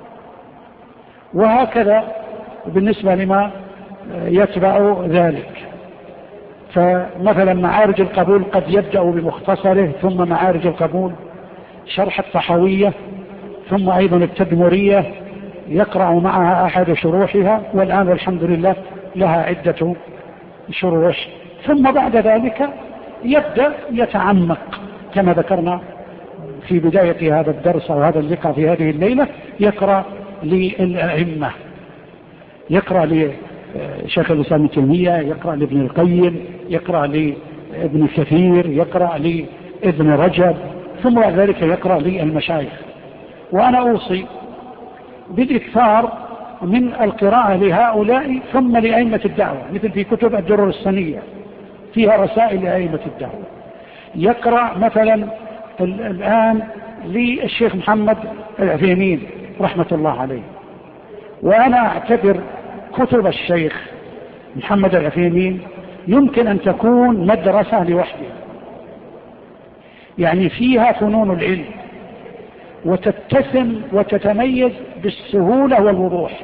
وهكذا بالنسبة لما يتبع ذلك. فمثلا معارج القبول قد يبدأ بمختصره، ثم معارج القبول، شرح الطحاوية، ثم أيضا التدمرية يقرأ معها أحد شروحها، والآن والحمد لله لها عدة شروح. ثم بعد ذلك يبدأ يتعمق كما ذكرنا في بداية هذا الدرس أو هذا اللقاء في هذه الليلة، يقرأ للأئمة، يقرأ لشيخ الإسلام ابن تيمية، يقرأ لابن القيم، يقرأ لابن كثير، يقرأ لابن رجب، ثم بعد ذلك يقرأ للمشايخ. وأنا أوصي بالإكثار من القراءة لهؤلاء ثم لأئمة الدعوة، مثل في كتب الدرر السنية فيها رسائل لأئمة الدعوة. يقرأ مثلا الآن للشيخ محمد العثيمين رحمة الله عليه، وأنا أعتبر كتب الشيخ محمد العثيمين يمكن أن تكون مدرسة لوحدها، يعني فيها فنون العلم وتتسم وتتميز بالسهولة والوضوح.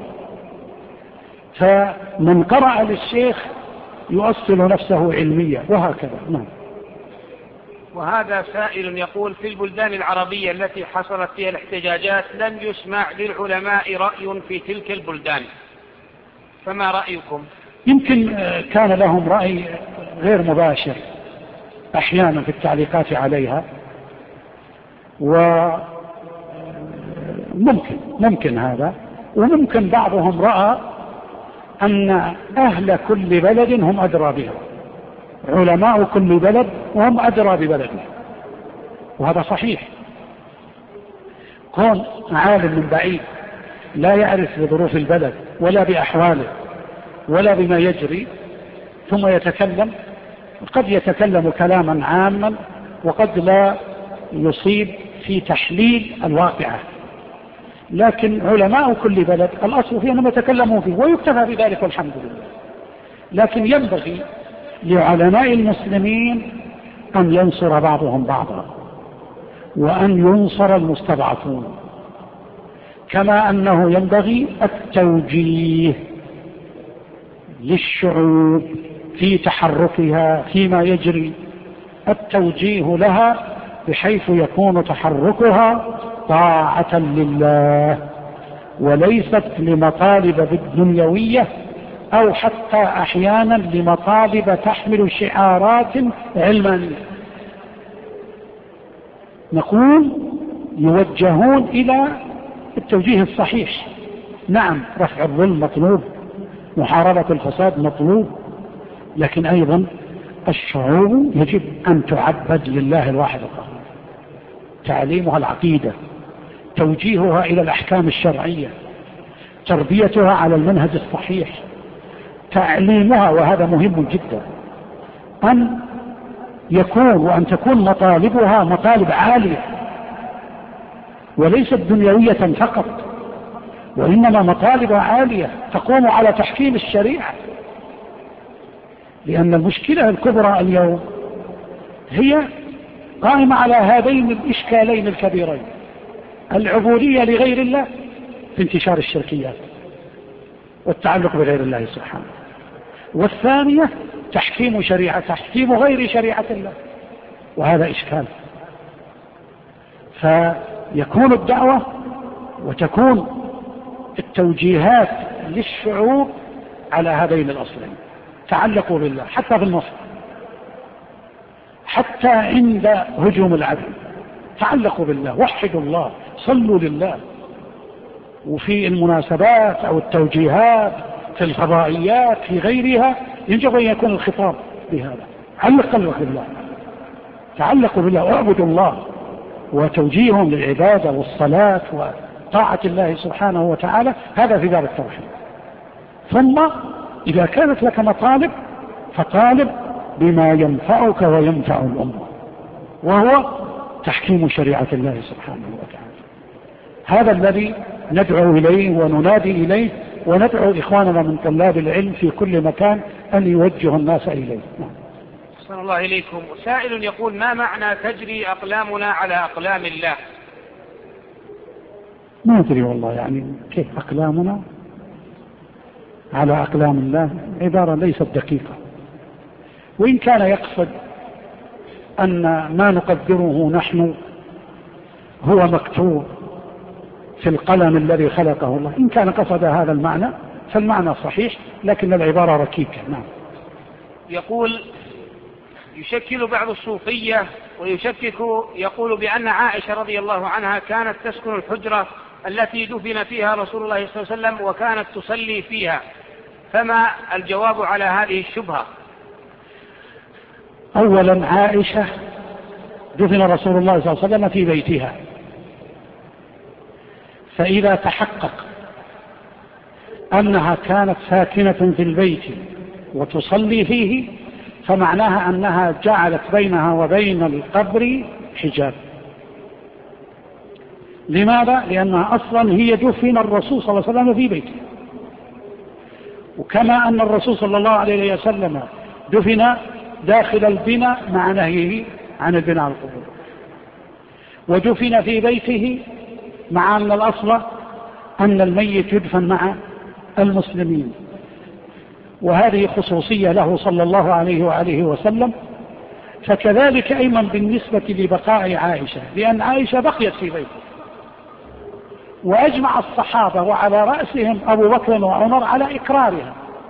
فمن قرأ للشيخ يؤصل نفسه علميا، وهكذا. نعم. وهذا سائل يقول: في البلدان العربية التي حصلت فيها الاحتجاجات لم يسمع للعلماء رأي في تلك البلدان، فما رأيكم؟ يمكن كان لهم رأي غير مباشر أحيانا في التعليقات عليها، وممكن هذا، وممكن بعضهم رأى أن أهل كل بلد هم أدرى بها، علماء كل بلد وهم أدرى ببلده، وهذا صحيح. كون عالم من بعيد لا يعرف بظروف البلد ولا بأحواله ولا بما يجري ثم يتكلم، قد يتكلم كلاما عاما وقد لا يصيب في تحليل الواقعة. لكن علماء كل بلد الأصل فيه أنهم يتكلمون فيه ويكتفى بذلك والحمد لله. لكن ينبغي لعلماء المسلمين أن ينصر بعضهم بعضا، وأن ينصر المستضعفون، كما أنه ينبغي التوجيه للشعوب في تحركها فيما يجري، التوجيه لها بحيث يكون تحركها طاعة لله وليست لمطالب بالدنيوية أو حتى أحيانا لمطالب تحمل شعارات علمانية. نقول يوجهون إلى التوجيه الصحيح. نعم، رفع الظلم مطلوب، محاربة الفساد مطلوب، لكن أيضا الشعوب يجب أن تعبد لله الواحد القهار. تعليمها العقيدة، توجيهها إلى الأحكام الشرعية، تربيتها على المنهج الصحيح، تعليمها، وهذا مهم جدا، أن يكون وأن تكون مطالبها مطالب عالية وليست دنيوية فقط، وإنما مطالب عالية تقوم على تحكيم الشريعة. لأن المشكلة الكبرى اليوم هي قائمة على هذين الإشكالين الكبيرين: العبودية لغير الله في انتشار الشركيات والتعلق بغير الله سبحانه، والثانية تحكيم غير شريعة الله، وهذا إشكال. فيكون الدعوة وتكون التوجيهات للشعوب على هذين الأصلين: تعلقوا بالله حتى في النصر، حتى عند هجوم العدو تعلقوا بالله، وحدوا الله، صلوا لله. وفي المناسبات أو التوجيهات في الفضائيات في غيرها يجب أن يكون الخطاب بهذا: علق قلبك بالله، تعلقوا بالله واعبدوا الله، وتوجيههم للعبادة والصلاة وطاعة الله سبحانه وتعالى. هذا في باب التوحيد. ثم إذا كانت لك مطالب فطالب بما ينفعك وينفع الأمة، وهو تحكيم شريعة الله سبحانه وتعالى. هذا الذي ندعو إليه وننادي إليه، وندعو إخواننا من طلاب العلم في كل مكان أن يوجهوا الناس إليه. أحسن الله إليكم. سائل يقول: ما معنى تجري أقلامنا على أقلام الله؟ ما أدري والله، يعني كيف أقلامنا على أقلام الله؟ عبارة ليست دقيقة، وإن كان يقصد أن ما نقدره نحن هو مكتوب في القلم الذي خلقه الله، إن كان قصد هذا المعنى فالمعنى صحيح، لكن العبارة ركيكة. نعم. يقول: يشكل بعض الصوفية يقول بأن عائشة رضي الله عنها كانت تسكن الحجرة التي دفن فيها رسول الله صلى الله عليه وسلم وكانت تصلي فيها، فما الجواب على هذه الشبهة؟ أولا، عائشة دفن رسول الله صلى الله عليه وسلم في بيتها، فإذا تحقق أنها كانت ساكنة في البيت وتصلي فيه فمعناها أنها جعلت بينها وبين القبر حجاب. لماذا؟ لأنها أصلا هي دفن الرسول صلى الله عليه وسلم في بيته، وكما أن الرسول صلى الله عليه وسلم دفن داخل البناء مع نهيه عن البناء على القبور، ودفن في بيته مع أن الأصل أن الميت يدفن مع المسلمين، وهذه خصوصية له صلى الله عليه وآله وسلم. فكذلك أيضا بالنسبة لبقاء عائشة، لأن عائشة بقيت في بيته، وأجمع الصحابة وعلى رأسهم أبو بكر وعمر على إقرارها.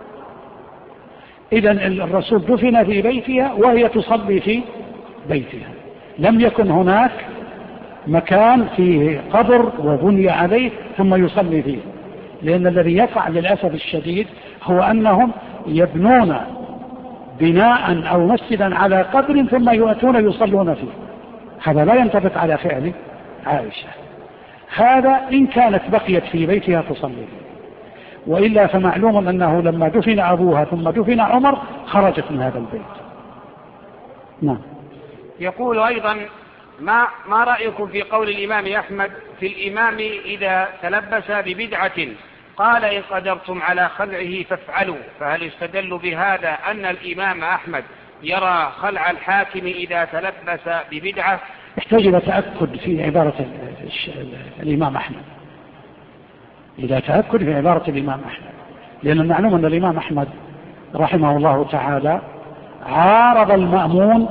إذن الرسول دفن في بيتها وهي تصلي في بيتها، لم يكن هناك مكان فيه قبر وبني عليه ثم يصلي فيه، لأن الذي يقع للأسف الشديد هو أنهم يبنون بناء أو مسجدا على قبر ثم يؤتون يصلون فيه. هذا لا ينطبق على فعل عائشة. هذا إن كانت بقيت في بيتها تصلي فيه، وإلا فمعلوم أنه لما دفن أبوها ثم دفن عمر خرجت من هذا البيت. نعم. يقول أيضا: ما رأيكم في قول الإمام أحمد في الإمام إذا تلبس ببدعة قال: إن قدرتم على خلعه فافعلوا؟ فهل يستدل بهذا أن الإمام أحمد يرى خلع الحاكم إذا تلبس ببدعة؟ يحتاج إلى تأكد في عبارة الإمام أحمد، إلى تأكد في عبارة الإمام أحمد، لأن المعلوم أن الإمام أحمد رحمه الله تعالى عارض المأمون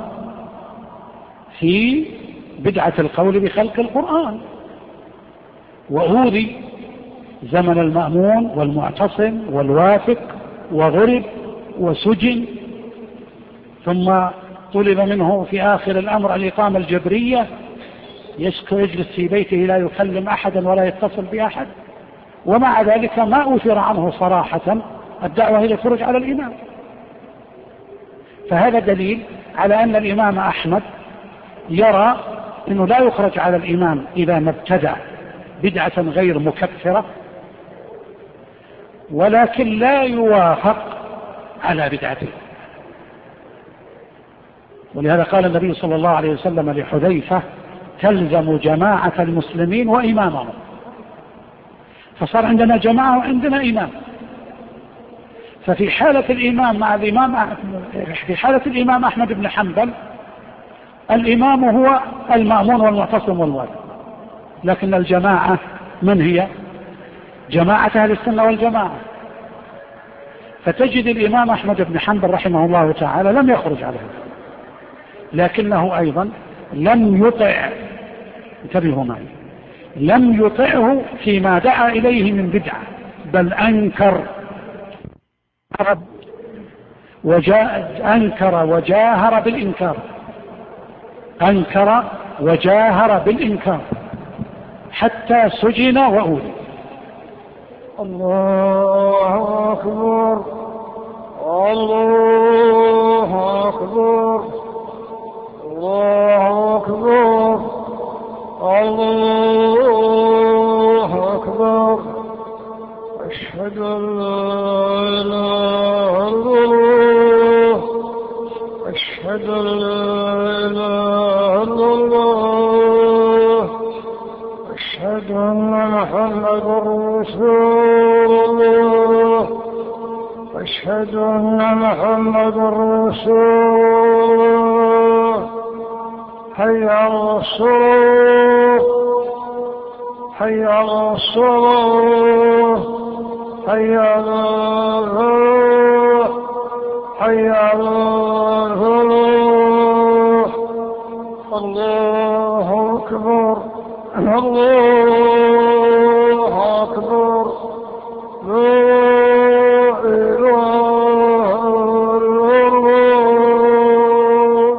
في بدعة القول بخلق القرآن، وأوذي زمن المأمون والمعتصم والواثق، وضرب وسجن، ثم طلب منه في آخر الأمر الإقامة الجبرية، يجلس في بيته لا يكلم أحدا ولا يتصل بأحد، ومع ذلك ما أثر عنه صراحة الدعوة إلى الخروج على الإمام. فهذا دليل على أن الإمام أحمد يرى أنه لا يخرج على الإمام إذا ما ابتدع بدعة غير مكفرة، ولكن لا يوافق على بدعته. ولهذا قال النبي صلى الله عليه وسلم لحذيفة: تلزم جماعة المسلمين وإمامهم. فصار عندنا جماعة وعندنا إمام. ففي حالة الإمام أحمد بن حنبل الإمام هو المأمون والمعتصم والواثق، لكن الجماعة من هي؟ جماعة أهل السنة والجماعة. فتجد الإمام أحمد بن حنبل رحمه الله تعالى لم يخرج على هذا، لكنه أيضا لم يطع، انتبهوا معي، لم يطعه فيما دعا إليه من بدعة، بل أنكر وجاهر بالإنكار، أنكر وجاهر بالإنكار حتى سجن وأولي. الله أكبر، الله أكبر، الله أكبر، الله أكبر. أشهد أن لا إله إلا الله، أشهد أن لا إله إلا الله، أشهد أن محمدا رسول الله، أشهد أن محمدا رسول الله. حي على الصلاة، حي على الصلاة، حي على الفلاح، حي على الفلاح. الله أكبر، الله أكبر، لا إله إلا الله.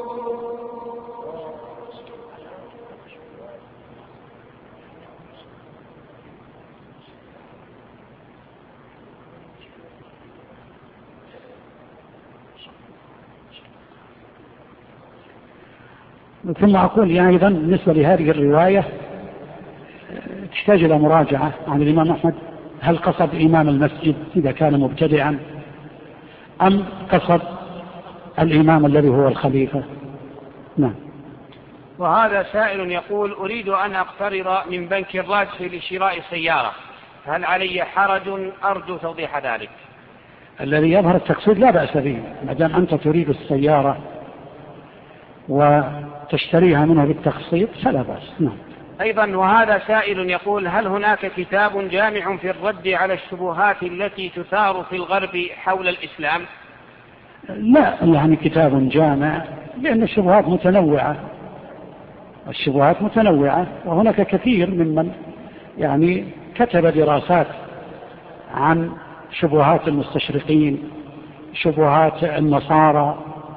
ثم أقول يعني أيضا بالنسبة لهذه الرواية تحتاج إلى مراجعة عن الإمام أحمد. هل قصد إمام المسجد إذا كان مبتدعا، أم قصد الإمام الذي هو الخليفة؟ نعم. وهذا سائل يقول: أريد أن أقترض من بنك الراجحي لشراء سيارة، هل علي حرج؟ أرجو توضيح ذلك. الذي يظهر التقسيط لا بأس به، ما دام أنت تريد السيارة وتشتريها منه بالتقسيط فلا بأس. نعم. أيضا وهذا سائل يقول: هل هناك كتاب جامع في الرد على الشبهات التي تثار في الغرب حول الإسلام؟ لا، يعني كتاب جامع، لأن الشبهات متنوعة، الشبهات متنوعة، وهناك كثير ممن يعني كتب دراسات عن شبهات المستشرقين، شبهات النصارى،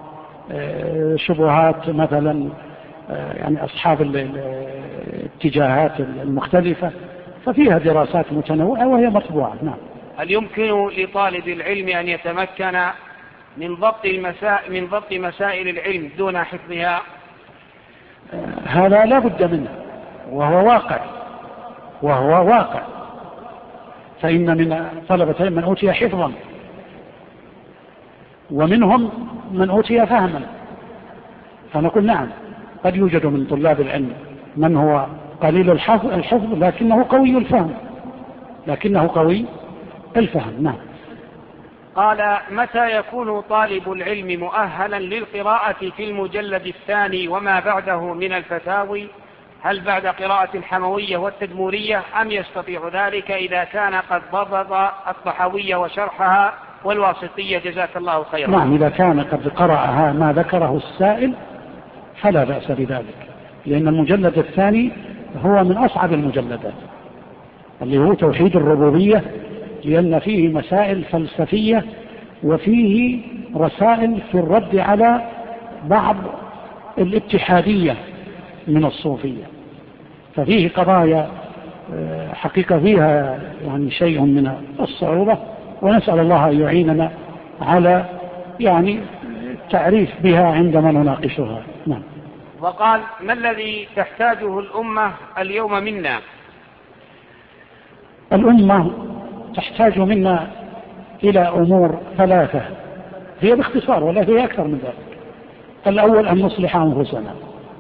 شبهات مثلا يعني أصحاب الاتجاهات المختلفة، ففيها دراسات متنوعة وهي مطبوعة. نعم. هل يمكن لطالب العلم أن يتمكن من ضبط مسائل العلم دون حفظها؟ هذا لا بد منه، وهو واقع، فإن من طلبة من أوتي حفظا، ومنهم من أوتي فهما. فنقول نعم، قد يوجد من طلاب العلم من هو قليل الحفظ لكنه قوي الفهم. نعم. قال: متى يكون طالب العلم مؤهلا للقراءة في المجلد الثاني وما بعده من الفتاوي؟ هل بعد قراءة الحموية والتدمورية، أم يستطيع ذلك إذا كان قد ضبط الطحاوية وشرحها والواسطية؟ جزاك الله خيرا. نعم، إذا كان قد قرأها ما ذكره السائل فلا بأس بذلك، لأن المجلد الثاني هو من أصعب المجلدات، اللي هو توحيد الربوبية، لأن فيه مسائل فلسفية وفيه رسائل في الرد على بعض الاتحادية من الصوفية، ففيه قضايا حقيقة فيها يعني شيء من الصعوبة، ونسأل الله أن يعيننا على يعني التعريف بها عندما نناقشها. نعم. وقال: ما الذي تحتاجه الأمة اليوم منا؟ الأمة تحتاج منا إلى أمور ثلاثة، هي باختصار ولا هي أكثر من ذلك. الأول أن نصلح أنفسنا،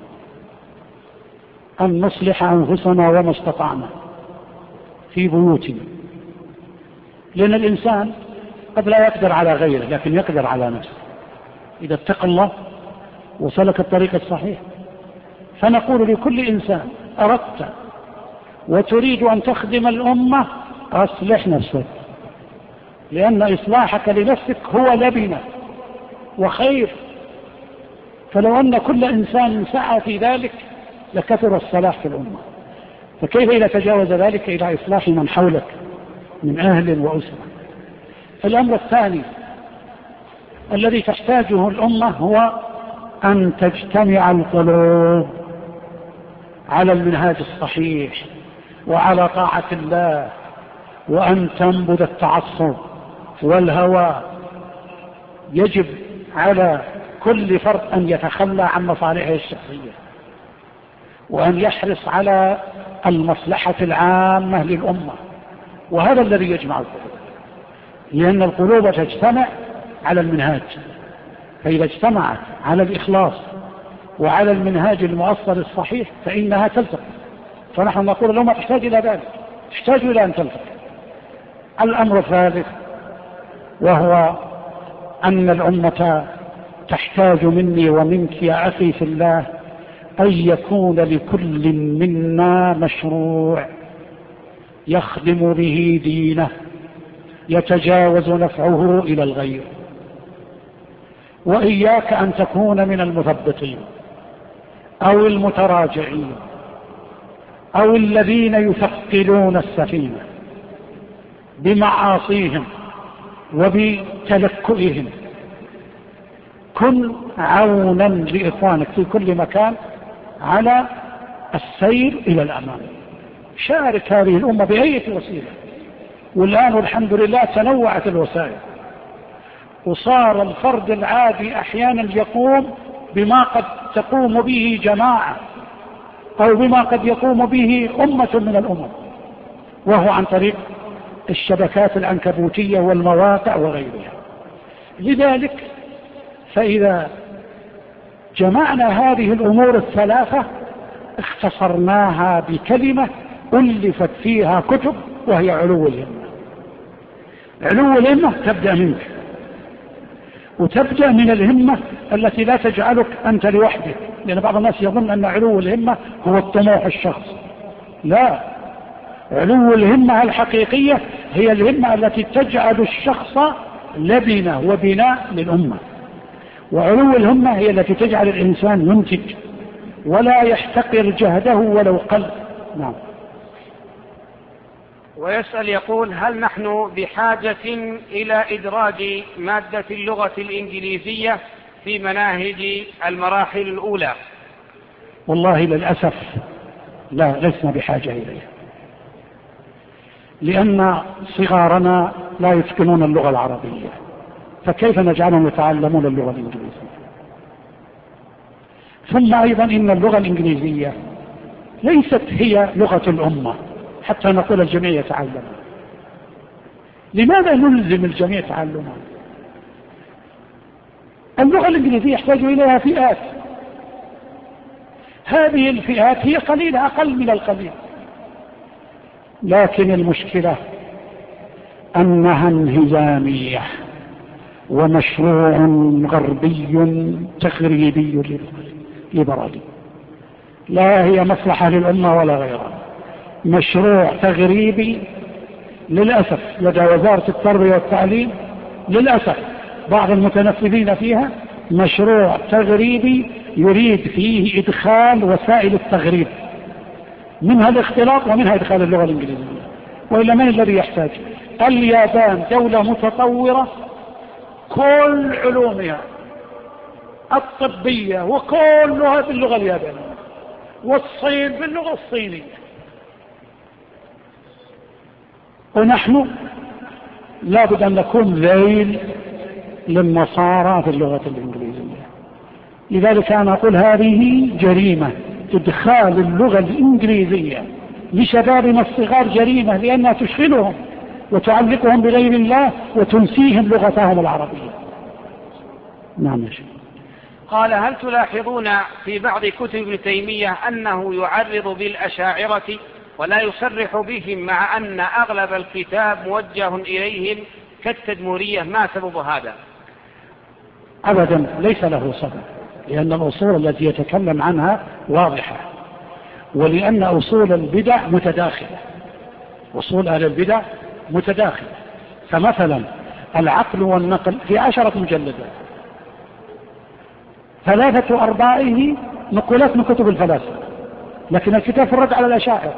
أن نصلح أنفسنا وما استطعنا في بيوتنا، لأن الإنسان قد لا يقدر على غيره لكن يقدر على نفسه إذا اتقى الله وسلك الطريق الصحيح. فنقول لكل إنسان: أردت وتريد أن تخدم الأمة أصلح نفسك، لأن إصلاحك لنفسك هو لبنة وخير. فلو أن كل إنسان سعى في ذلك لكثر الصلاح في الأمة، فكيف إذا تجاوز ذلك إلى إصلاح من حولك من أهل وأسرة؟ الأمر الثاني الذي تحتاجه الأمة هو أن تجتمع القلوب على المنهاج الصحيح وعلى طاعة الله، وأن تنبذ التعصب والهوى. يجب على كل فرد أن يتخلى عن مصالحه الشخصية وأن يحرص على المصلحة العامة للأمة، وهذا الذي يجمع القلوب، لأن القلوب تجتمع على المنهاج، فإذا اجتمعت على الإخلاص وعلى المنهاج المؤصل الصحيح فإنها تلتقي. فنحن نقول الأمة تحتاج إلى ذلك، تحتاج إلى أن تلتقي. الأمر الثالث وهو أن الأمة تحتاج مني ومنك يا أخي في الله أن يكون لكل منا مشروع يخدم به دينه يتجاوز نفعه إلى الغير، وإياك أن تكون من المثبطين أو المتراجعين أو الذين يثقلون السفينة بمعاصيهم وبتلكئهم. كن عونا لإخوانك في كل مكان على السير إلى الأمام. شارك هذه الأمة بأي وسيلة، والآن الحمد لله تنوعت الوسائل، وصار الفرد العادي أحيانا يقوم بما قد تقوم به جماعة أو بما قد يقوم به أمة من الأمم، وهو عن طريق الشبكات العنكبوتية والمواقع وغيرها. لذلك فإذا جمعنا هذه الأمور الثلاثة اختصرناها بكلمة ألفت فيها كتب، وهي علو الهمة. علو الهمة تبدأ منك، وتبدأ من الهمة التي لا تجعلك أنت لوحدك، لأن بعض الناس يظن أن علو الهمة هو الطموح الشخصي. لا، علو الهمة الحقيقية هي الهمة التي تجعل الشخص لبنة وبناء للأمة، وعلو الهمة هي التي تجعل الإنسان ينتج ولا يحتقر جهده ولو قل. نعم. ويسأل يقول: هل نحن بحاجة إلى إدراج مادة اللغة الإنجليزية في مناهج المراحل الأولى؟ والله للأسف لا، لسنا بحاجة إليها، لأن صغارنا لا يتقنون اللغة العربية، فكيف نجعلهم يتعلمون اللغة الإنجليزية؟ ثم أيضا إن اللغة الإنجليزية ليست هي لغة الأمة حتى نقول الجميع يتعلمها. لماذا نلزم الجميع تعلمها؟ اللغة الإنجليزية يحتاج إليها فئات، هذه الفئات هي قليلة، أقل من القليل، لكن المشكلة أنها انهزامية ومشروع غربي تخريبي ليبرالي، لا هي مصلحة للأمة ولا غيرها، مشروع تغريبي للأسف لدى وزارة التربية والتعليم. للأسف بعض المتنفذين فيها مشروع تغريبي يريد فيه إدخال وسائل التغريب، منها الاختلاط ومنها إدخال اللغة الإنجليزية. وإلا من الذي يحتاج؟ اليابان دولة متطورة كل علومها الطبية وكلها باللغة اليابانية، والصين باللغة الصينية، ونحن لابد أن نكون ذيل للنصارى في اللغة الإنجليزية. لذلك أنا أقول هذه جريمة، إدخال اللغة الإنجليزية لشبابنا الصغار جريمة، لأنها تشغلهم وتعلقهم بغير الله وتنسيهم لغتهم العربية. نعم يا شيخ. قال: هل تلاحظون في بعض كتب ابن تيمية أنه يعرض بالأشاعرة ولا يصرح بهم، مع أن أغلب الكتاب موجه إليهم كالتدمرية؟ ما سبب هذا؟ أبدا ليس له سبب، لأن الأصول التي يتكلم عنها واضحة، ولأن أصول البدع متداخلة، أصول أهل البدع متداخلة. فمثلا العقل والنقل في 10 مجلدات، 3 أرباعه نقولات من كتب الفلاسفة، لكن الكتاب في الرد على الأشاعرة،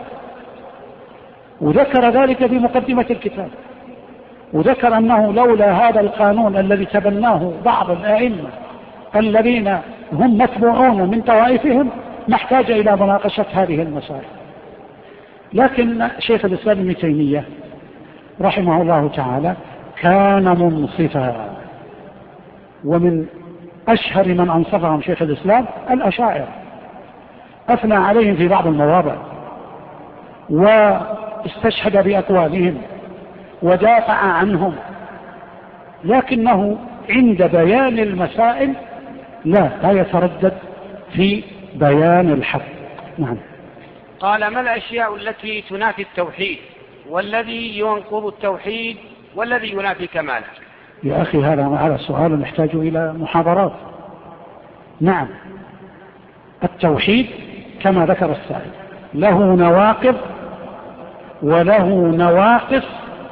وذكر ذلك في مقدمة الكتاب، وذكر أنه لولا هذا القانون الذي تبناه بعض الأئمة الذين هم متبوعون من طوائفهم ما احتاج إلى مناقشة هذه المسائل. لكن شيخ الإسلام ابن تيمية رحمه الله تعالى كان منصفا، ومن أشهر من أنصفهم شيخ الإسلام الأشاعرة، أثنى عليهم في بعض المواضع واستشهد بأقوالهم ودافع عنهم، لكنه عند بيان المسائل لا يتردد في بيان الحق. نعم. قال: ما الأشياء التي تنافي التوحيد والذي ينقض التوحيد والذي ينافي كماله؟ يا أخي هذا السؤال نحتاج إلى محاضرات. نعم، التوحيد كما ذكر السائل له نواقض وله نواقص،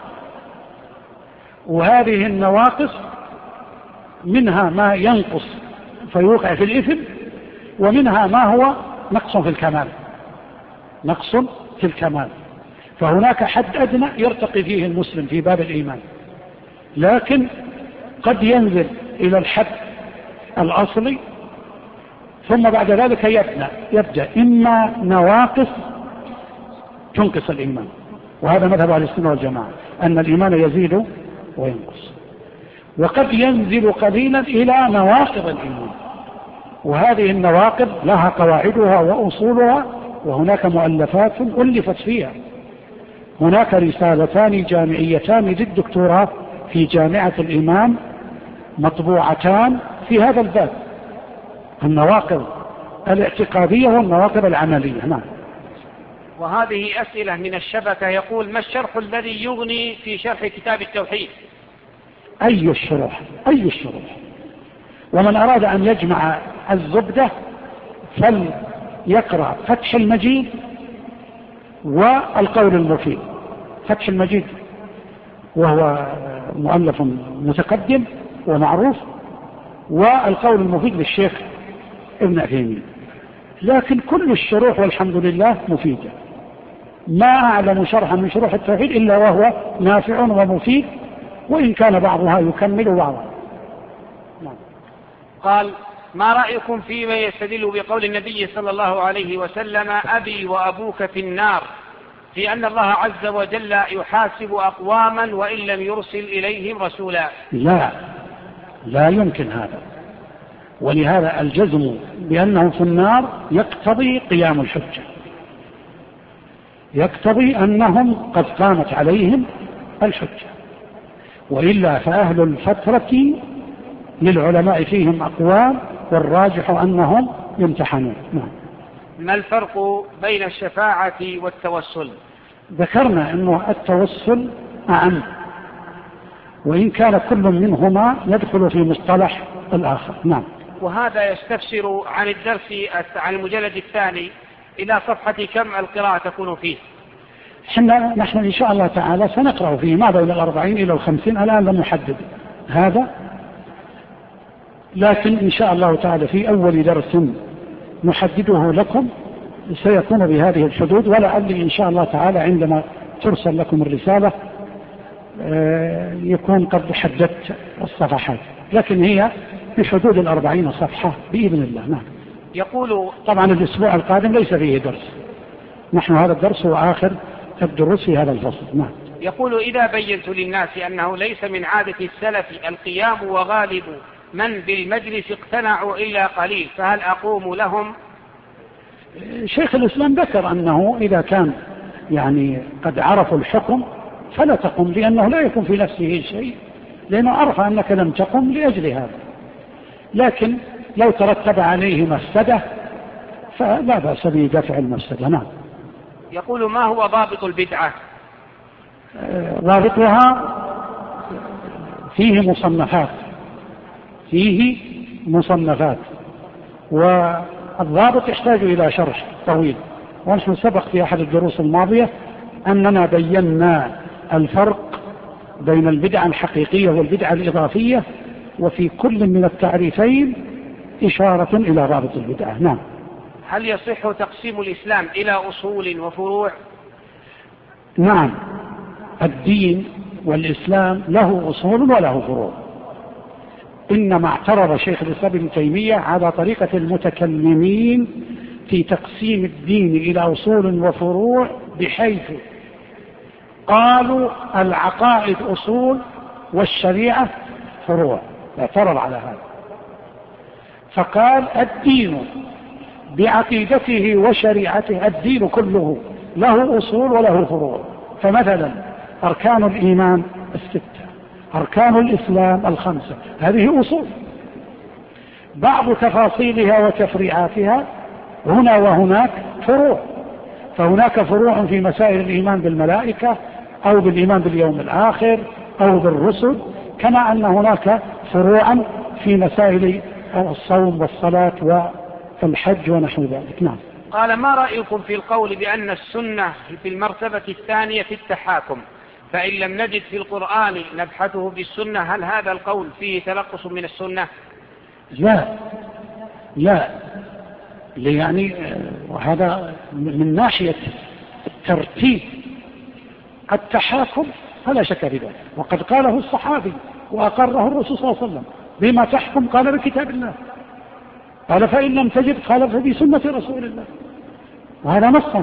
وهذه النواقص منها ما ينقص فيوقع في الإثم، ومنها ما هو نقص في الكمال، نقص في الكمال. فهناك حد أدنى يرتقي فيه المسلم في باب الإيمان، لكن قد ينزل إلى الحد الأصلي ثم بعد ذلك يبدأ إما نواقص تنقص الإيمان، وهذا مذهب أهل السنة والجماعة أن الإيمان يزيد وينقص، وقد ينزل قليلا إلى نواقض الإيمان، وهذه النواقض لها قواعدها وأصولها، وهناك مؤلفات ألفت فيها. هناك رسالتان جامعيتان للدكتوراه في جامعة الإمام مطبوعتان في هذا الباب، النواقض الاعتقادية والنواقض العملية. نعم. وهذه أسئلة من الشبكة، يقول: ما الشرح الذي يغني في شرح كتاب التوحيد؟ أي الشروح؟ ومن أراد أن يجمع الزبدة فليقرأ فتح المجيد والقول المفيد. فتح المجيد وهو مؤلف متقدم ومعروف، والقول المفيد للشيخ ابن عثيمين. لكن كل الشروح والحمد لله مفيدة، ما أعلم شرحا من شروح التوحيد إلا وهو نافع ومفيد، وإن كان بعضها يكمل بعضها. قال: ما رأيكم في من يستدل بقول النبي صلى الله عليه وسلم: أبي وأبوك في النار، في أن الله عز وجل يحاسب أقواما وإن لم يرسل إليهم رسولا؟ لا يمكن هذا، ولهذا الجزم بأنه في النار يقتضي قيام الحجة، يقتضي أنهم قد قامت عليهم الحجة، وإلا فأهل الفترة للعلماء فيهم أقوال، والراجح أنهم يمتحنون. ما الفرق بين الشفاعة والتوسل؟ ذكرنا أنه التوسل أعم، وإن كان كل منهما يدخل في مصطلح الآخر. نعم. وهذا يستفسر عن الدرس عن المجلد الثاني إلى صفحة كم القراءة تكون فيه؟ نحن إن شاء الله تعالى سنقرأ فيه ما بين 40 إلى 50، الآن لم نحدد هذا، لكن إن شاء الله تعالى في أول درس نحدده لكم سيكون بهذه الحدود، ولعلي إن شاء الله تعالى عندما ترسل لكم الرسالة يكون قد حددت الصفحات، لكن هي في حدود 40 صفحة بإذن الله. نعم. يقول طبعا الأسبوع القادم ليس فيه درس، نحن هذا الدرس هو آخر الدروس في هذا الفصل. نعم. يقول إذا بينت للناس أنه ليس من عادة السلف القيام وغالب من بالمجلس اقتنعوا إلا قليل، فهل أقوم لهم؟ شيخ الإسلام ذكر أنه إذا كان يعني قد عرفوا الحكم فلا تقم، لأنه لا يكون في نفسه شيء، لأنه عرف أنك لم تقم لأجل هذا، لكن لو ترتب عليه مفسدة فلا بأس بدفع المفسدة. نعم. يقول ما هو ضابط البدعة؟ ضابطها فيه مصنفات، والضابط يحتاج إلى شرح طويل، ونحن سبق في أحد الدروس الماضية أننا بينا الفرق بين البدعة الحقيقية والبدعة الإضافية، وفي كل من التعريفين إشارة إلى ضابط البدعة. نعم. هل يصح تقسيم الإسلام إلى أصول وفروع؟ نعم، الدين والإسلام له أصول وله فروع، إنما اعترض شيخ الإسلام ابن تيمية على طريقة المتكلمين في تقسيم الدين إلى أصول وفروع، بحيث قالوا العقائد أصول والشريعة فروع، اعترض على هذا، فقال الدين بعقيدته وشريعته، الدين كله له أصول وله فروع. فمثلا أركان الإيمان 6، أركان الإسلام 5، هذه أصول، بعض تفاصيلها وتفريعاتها هنا وهناك فروع، فهناك فروع في مسائل الإيمان بالملائكة أو بالإيمان باليوم الآخر أو بالرسل، كما أن هناك فروعا في مسائل الصوم والصلاة والحج ونحو ذلك. نعم. قال ما رأيكم في القول بأن السنة في المرتبة الثانية في التحاكم، فإن لم نجد في القرآن نبحثه بالسنة، هل هذا القول فيه تلقص من السنة؟ لا، يعني وهذا من ناحية ترتيب التحاكم فلا شك في ذلك، وقد قاله الصحابي وأقره الرسول صلى الله عليه وسلم، بما تحكم قال بكتاب الله، قال فإن لم تجد قال فبسنة رسول الله، وهذا نص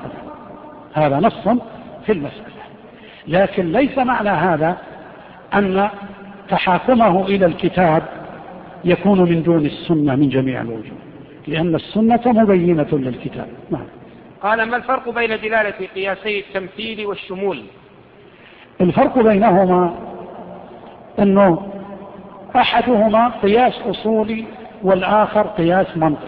في المسألة. لكن ليس معنى هذا أن تحاكمه إلى الكتاب يكون من دون السنة من جميع الوجوه، لأن السنة مبينة للكتاب. نعم. قال ما الفرق بين دلالة قياسي التمثيل والشمول؟ الفرق بينهما أنه أحدهما قياس أصولي والآخر قياس منطقي،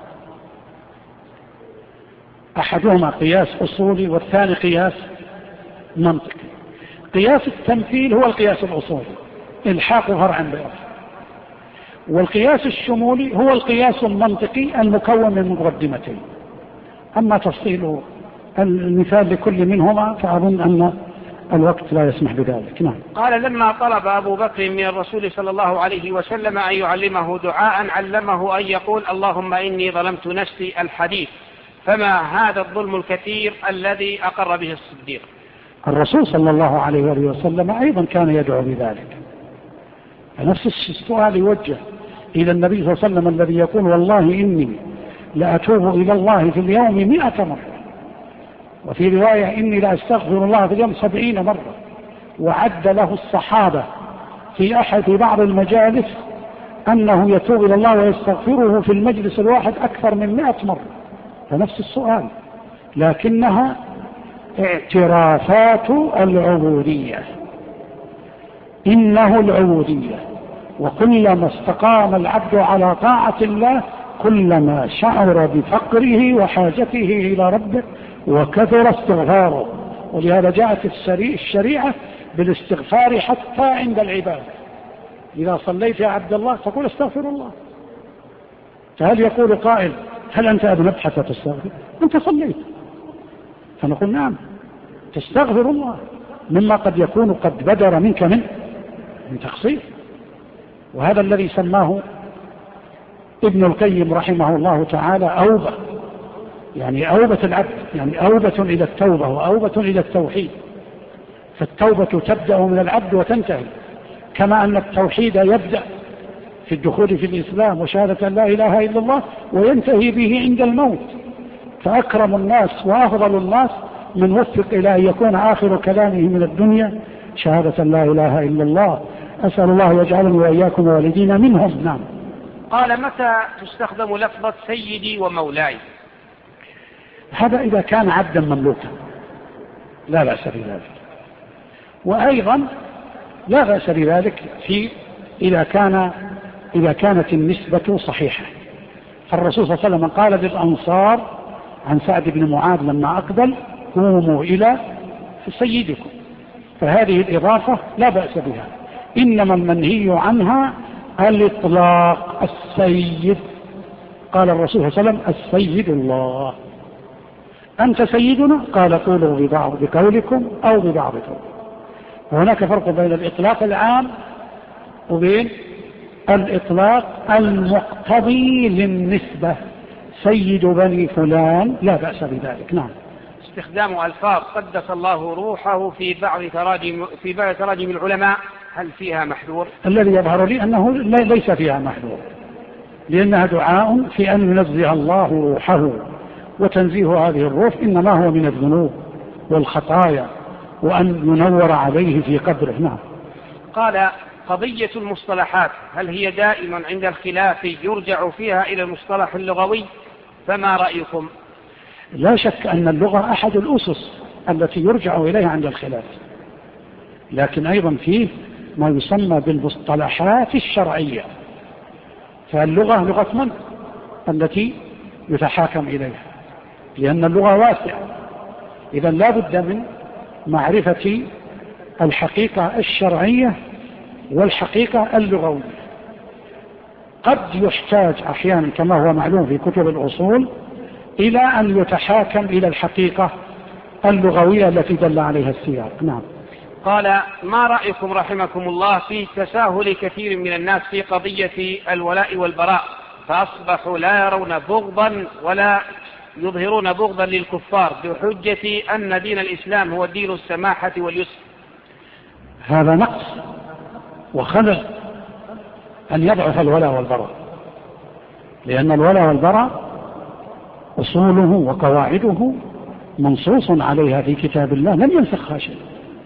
أحدهما قياس أصولي والثاني قياس منطقي. قياس التمثيل هو القياس الأصولي، الحاق فرعا بأصل، والقياس الشمولي هو القياس المنطقي المكون من مقدمتين. أما تفصيل المثال لكل منهما فأظن أن الوقت لا يسمح بذلك. نعم. قال لما طلب أبو بكر من الرسول صلى الله عليه وسلم أن يعلمه دعاء علمه أن يقول اللهم إني ظلمت نفسي الحديث، فما هذا الظلم الكثير الذي أقر به الصديق؟ الرسول صلى الله عليه وسلم أيضا كان يدعو بذلك، نفس السؤال يوجه إلى النبي صلى الله عليه وسلم الذي يقول والله إني لأتوب إلى الله في اليوم 100 مرة، وفي رواية إني لأستغفر الله في اليوم 70 مرة، وعد له الصحابة في أحد بعض المجالس أنه يتوب إلى الله ويستغفره في المجلس الواحد أكثر من 100 مرة، فنفس السؤال، لكنها اعترافات العبودية، إنه العبودية، وكلما استقام العبد على طاعة الله كلما شعر بفقره وحاجته إلى ربه وكثر استغفاره، ولهذا جاءت الشريعة بالاستغفار حتى عند العبادة، إذا صليت يا عبد الله تقول استغفر الله، فهل يقول قائل هل أنت ابن ابحث تستغفر؟ أنت صليت، فنقول نعم تستغفر الله مما قد يكون قد بدر منك من تقصير. وهذا الذي سماه ابن القيم رحمه الله تعالى أوبة، يعني أوبة العبد، يعني أوبة إلى التوبة وأوبة إلى التوحيد، فالتوبة تبدأ من العبد وتنتهي، كما أن التوحيد يبدأ في الدخول في الإسلام وشهادة أن لا إله إلا الله وينتهي به عند الموت. فأكرم الناس وأفضل الناس من وفق إلى أن يكون آخر كلامه من الدنيا شهادة لا إله إلا الله. أسأل الله يجعلني وإياكم والدينا منهم. نعم. قال: متى تستخدم لفظة سيدي ومولاي؟ هذا إذا كان عبدا مملوكا لا بأس بذلك، وأيضا لا بأس بذلك إذا كانت النسبة صحيحة. فالرسول صلى الله عليه وسلم قال للأنصار عن سعد بن معاذ لما أقبل: قوموا إلى سيدكم. فهذه الإضافة لا بأس بها، إنما المنهي عنها الإطلاق. السيد قال الرسول صلى الله عليه وسلم: السيد الله. أنت سيدنا؟ قال: قولوا بقولكم أو ببعضكم. وهناك فرق بين الإطلاق العام وبين الإطلاق المقتضي للنسبة. سيد بني فلان لا بأس بذلك. نعم. استخدام ألفاظ قدس الله روحه في بعض تراجم العلماء، هل فيها محذور؟ الذي يظهر لي أنه ليس فيها محذور، لأنها دعاء في أن ينزه الله روحه، وتنزيه هذه الروح إنما هو من الذنوب والخطايا، وأن ينور عليه في قبره. نعم. قال: قضية المصطلحات هل هي دائما عند الخلاف يرجع فيها إلى المصطلح اللغوي؟ فما رأيكم؟ لا شك أن اللغة أحد الأسس التي يرجع إليها عند الخلاف، لكن أيضا فيه ما يسمى بالمصطلحات الشرعية. فاللغة لغة من التي يتحاكم إليها، لأن اللغة واسعة. إذا لا بد من معرفة الحقيقة الشرعية والحقيقة اللغوية. قد يحتاج أحيانا كما هو معلوم في كتب الأصول إلى أن يتحاكم إلى الحقيقة اللغوية التي دل عليها السياق. نعم. قال: ما رأيكم رحمكم الله في تساهل كثير من الناس في قضية الولاء والبراء، فأصبحوا لا يرون بغضا ولا يظهرون بغضا للكفار بحجة أن دين الإسلام هو دين السماحة واليسر؟ هذا نقص وخلل أن يضعف الولاء والبراء، لأن الولاء والبراء أصوله وقواعده منصوص عليها في كتاب الله لم ينسخها شيء.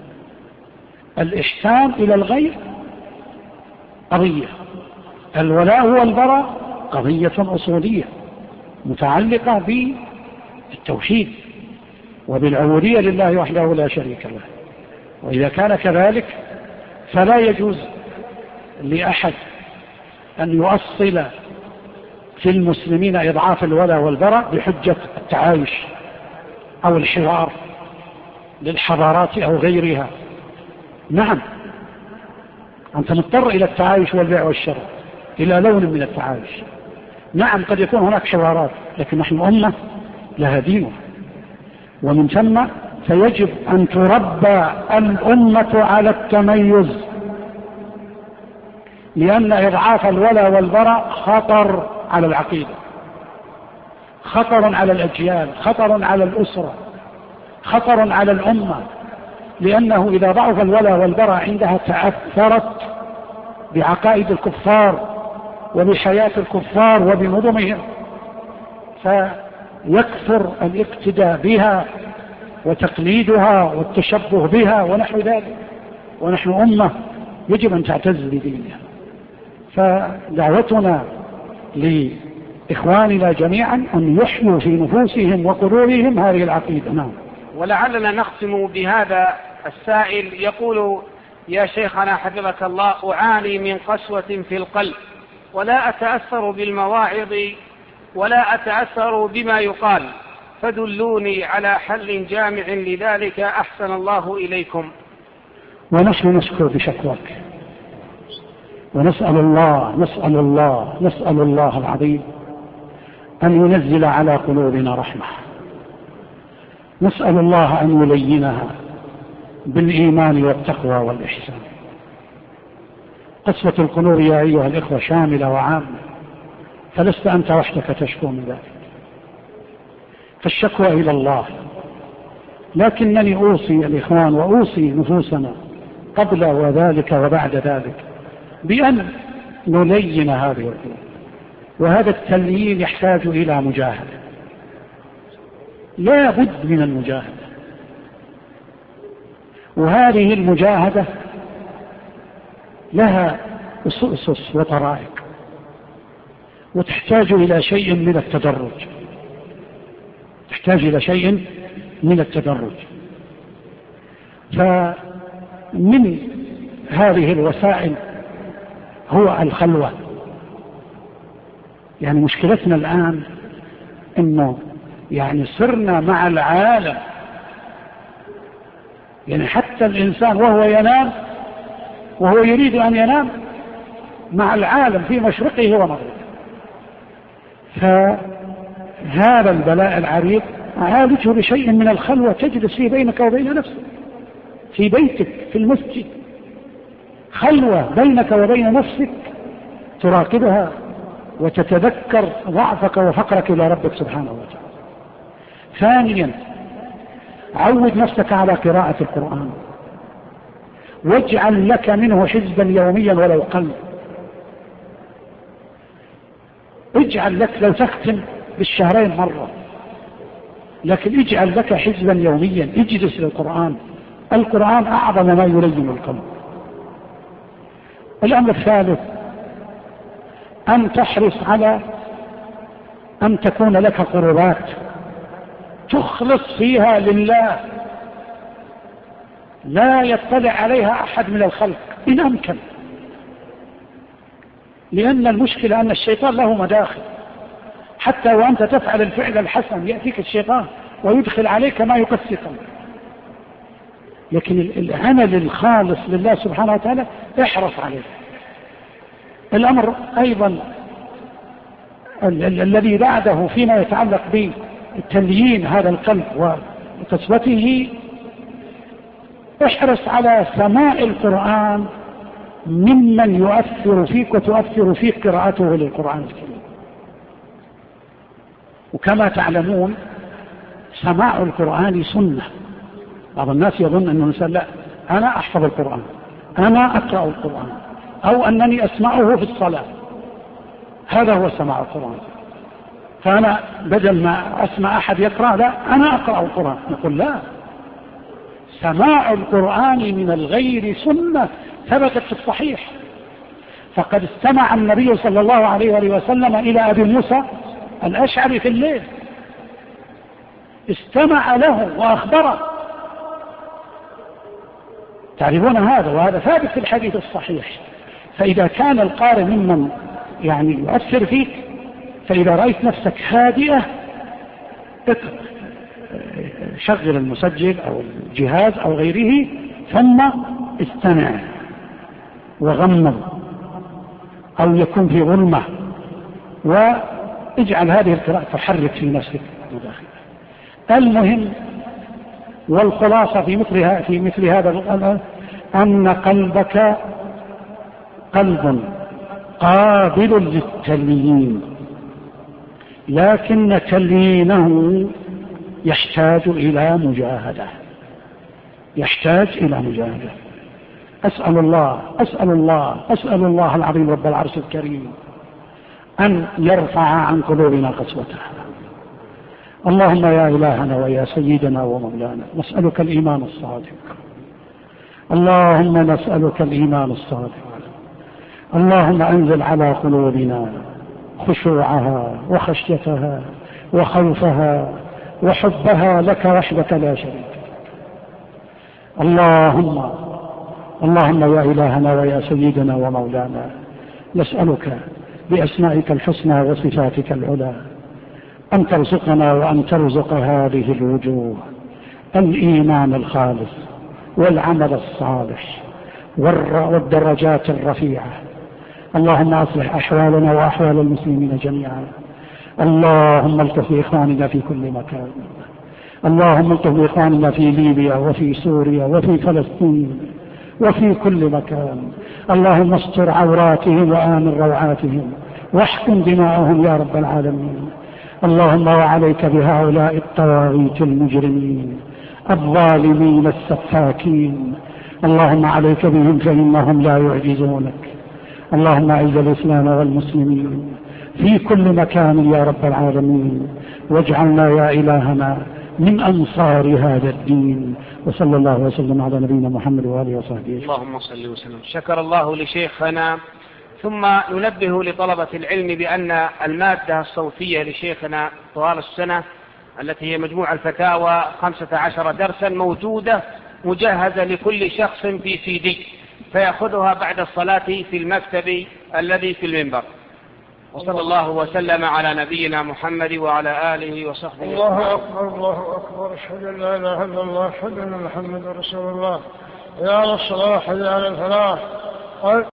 الإحسان إلى الغير قضية، الولاء والبراء قضية أصولية متعلقة بالتوحيد وبالعبودية لله وحده لا شريك له. وإذا كان كذلك فلا يجوز لأحد أن يؤصل في المسلمين إضعاف الولاء والبراء بحجة التعايش أو الحوار للحضارات أو غيرها. نعم، أنت مضطر إلى التعايش والبيع والشراء، إلى لون من التعايش. نعم، قد يكون هناك حوارات، لكن نحن أمة لها دينها، ومن ثم فيجب أن تربى الأمة على التميز، لأن إضعاف الولاء والبراء خطر على العقيدة، خطر على الأجيال، خطر على الأسرة، خطر على الأمة، لأنه إذا ضعف الولاء والبراء عندها تأثرت بعقائد الكفار وبحياة الكفار وبنظمهم، فيكثر الاقتداء بها وتقليدها والتشبه بها ونحو ذلك. ونحن أمة يجب أن تعتز بدينها. فدعوتنا لإخواننا جميعا أن يحيوا في نفوسهم وقلوبهم هذه العقيدة. نعم. ولعلنا نختم بهذا السائل يقول: يا شيخنا حفظك الله، أعاني من قسوة في القلب ولا أتأثر بالمواعظ ولا أتأثر بما يقال، فدلوني على حل جامع لذلك أحسن الله إليكم. ونحن نشكر بشكوك، ونسأل الله العظيم أن ينزل على قلوبنا رحمة، نسأل الله أن يلينها بالإيمان والتقوى والإحسان. قسوة القلوب يا أيها الإخوة شاملة وعامة، فلست أنت وحدك تشكو من ذلك. فالشكوى إلى الله لكنني أوصي الإخوان وأوصي نفوسنا قبل وذلك وبعد ذلك بأن نلين هذه الأمور، وهذا التليين يحتاج إلى مجاهدة، لا بد من المجاهدة، وهذه المجاهدة لها أسس وطرائق، وتحتاج إلى شيء من التدرج، تحتاج إلى شيء من التدرج. فمن هذه الوسائل هو الخلوة. يعني مشكلتنا الآن إنه يعني صرنا مع العالم، يعني حتى الإنسان وهو ينام وهو يريد أن ينام مع العالم في مشرقه ومغربه. فهذا البلاء العريض عالجه بشيء من الخلوة تجلس فيه بينك وبين نفسك، في بيتك، في المسجد، خلوة بينك وبين نفسك تراقبها وتتذكر ضعفك وفقرك إلى ربك سبحانه وتعالى. ثانيا، عود نفسك على قراءة القرآن، واجعل لك منه حزبا يوميا ولو قل. اجعل لك، لو تختم بالشهرين مرة، لكن اجعل لك حزبا يوميا، اجلس للقرآن. القرآن أعظم ما يلين القلب. الأمر الثالث، أن تحرص على أن تكون لك قربات تخلص فيها لله، لا يطلع عليها أحد من الخلق إن أمكن، لأن المشكلة أن الشيطان له مداخل، حتى وأنت تفعل الفعل الحسن يأتيك الشيطان ويدخل عليك ما يقسي قلبك. لكن العمل الخالص لله سبحانه وتعالى احرص عليه. الأمر أيضا الذي بعده فيما يتعلق بتليين هذا القلب وقسوته، احرص على سماع القرآن ممن يؤثر فيك وتؤثر فيك قراءته للقرآن الكريم. وكما تعلمون سماع القرآن سنة. بعض الناس يظن أنه الإنسان لا، أنا أحفظ القرآن، أنا أقرأ القرآن، أو أنني أسمعه في الصلاة، هذا هو سماع القرآن. فأنا بدل ما أسمع أحد يقرأ، لا، أنا أقرأ القرآن. نقول لا، سماع القرآن من الغير سنة ثبتت في الصحيح. فقد استمع النبي صلى الله عليه وآله وسلم إلى أبي موسى الأشعري في الليل، استمع له وأخبره. تعرفون هذا، وهذا ثابت في الحديث الصحيح. فإذا كان القارئ ممن يعني يؤثر فيك، فإذا رأيت نفسك هادئة شغل المسجل أو الجهاز أو غيره، ثم استمع وغمض أو يكون في ظلمة، واجعل هذه القراءة تحرك في نفسك مداخل. المهم والخلاصة في مثل هذا الأمر أن قلبك قلب قابل للتليين، لكن تليينه يحتاج إلى مجاهدة، يحتاج إلى مجاهدة. أسأل الله العظيم رب العرش الكريم أن يرفع عن قلوبنا قسوتها. اللهم يا إلهنا ويا سيدنا ومولانا، نسألك الإيمان الصادق، اللهم نسألك الإيمان الصادق. اللهم أنزل على قلوبنا خشوعها وخشيتها وخوفها وحبها لك وحدك لا شريك لك. اللهم يا إلهنا ويا سيدنا ومولانا، نسألك بأسمائك الحسنى وصفاتك العلى أن ترزقنا وأن ترزق هذه الوجوه الإيمان الخالص والعمل الصالح والدرجات الرفيعة. اللهم أصلح أحوالنا وأحوال المسلمين جميعا. اللهم الطف بإخواننا في كل مكان، اللهم الطف بإخواننا في ليبيا وفي سوريا وفي فلسطين وفي كل مكان. اللهم استر عوراتهم وآمن روعاتهم واحكم دماءهم يا رب العالمين. اللهم وعليك بهؤلاء الطواغيت المجرمين الظالمين السفاكين. اللهم عليك بهم فإنهم لا يعجزونك. اللهم أعز الإسلام والمسلمين في كل مكان يا رب العالمين، واجعلنا يا إلهنا من أنصار هذا الدين. وصلى الله وسلم على نبينا محمد وآله وصحبه. اللهم صل وسلم. شكر الله لشيخنا. ثم ننبه لطلبة العلم بأن المادة الصوتية لشيخنا طوال السنة التي هي مجموع الفتاوى 15 درسا موجودة مجهزة لكل شخص في CD، فيأخذها بعد الصلاة في المكتب الذي في المنبر. وصلى الله وسلم على نبينا محمد وعلى آله وصحبه. الله أكبر الله أكبر، أشهد أن لا إله إلا الله، أشهد أن محمدا رسول الله. يا للصلاح يا للفلاح.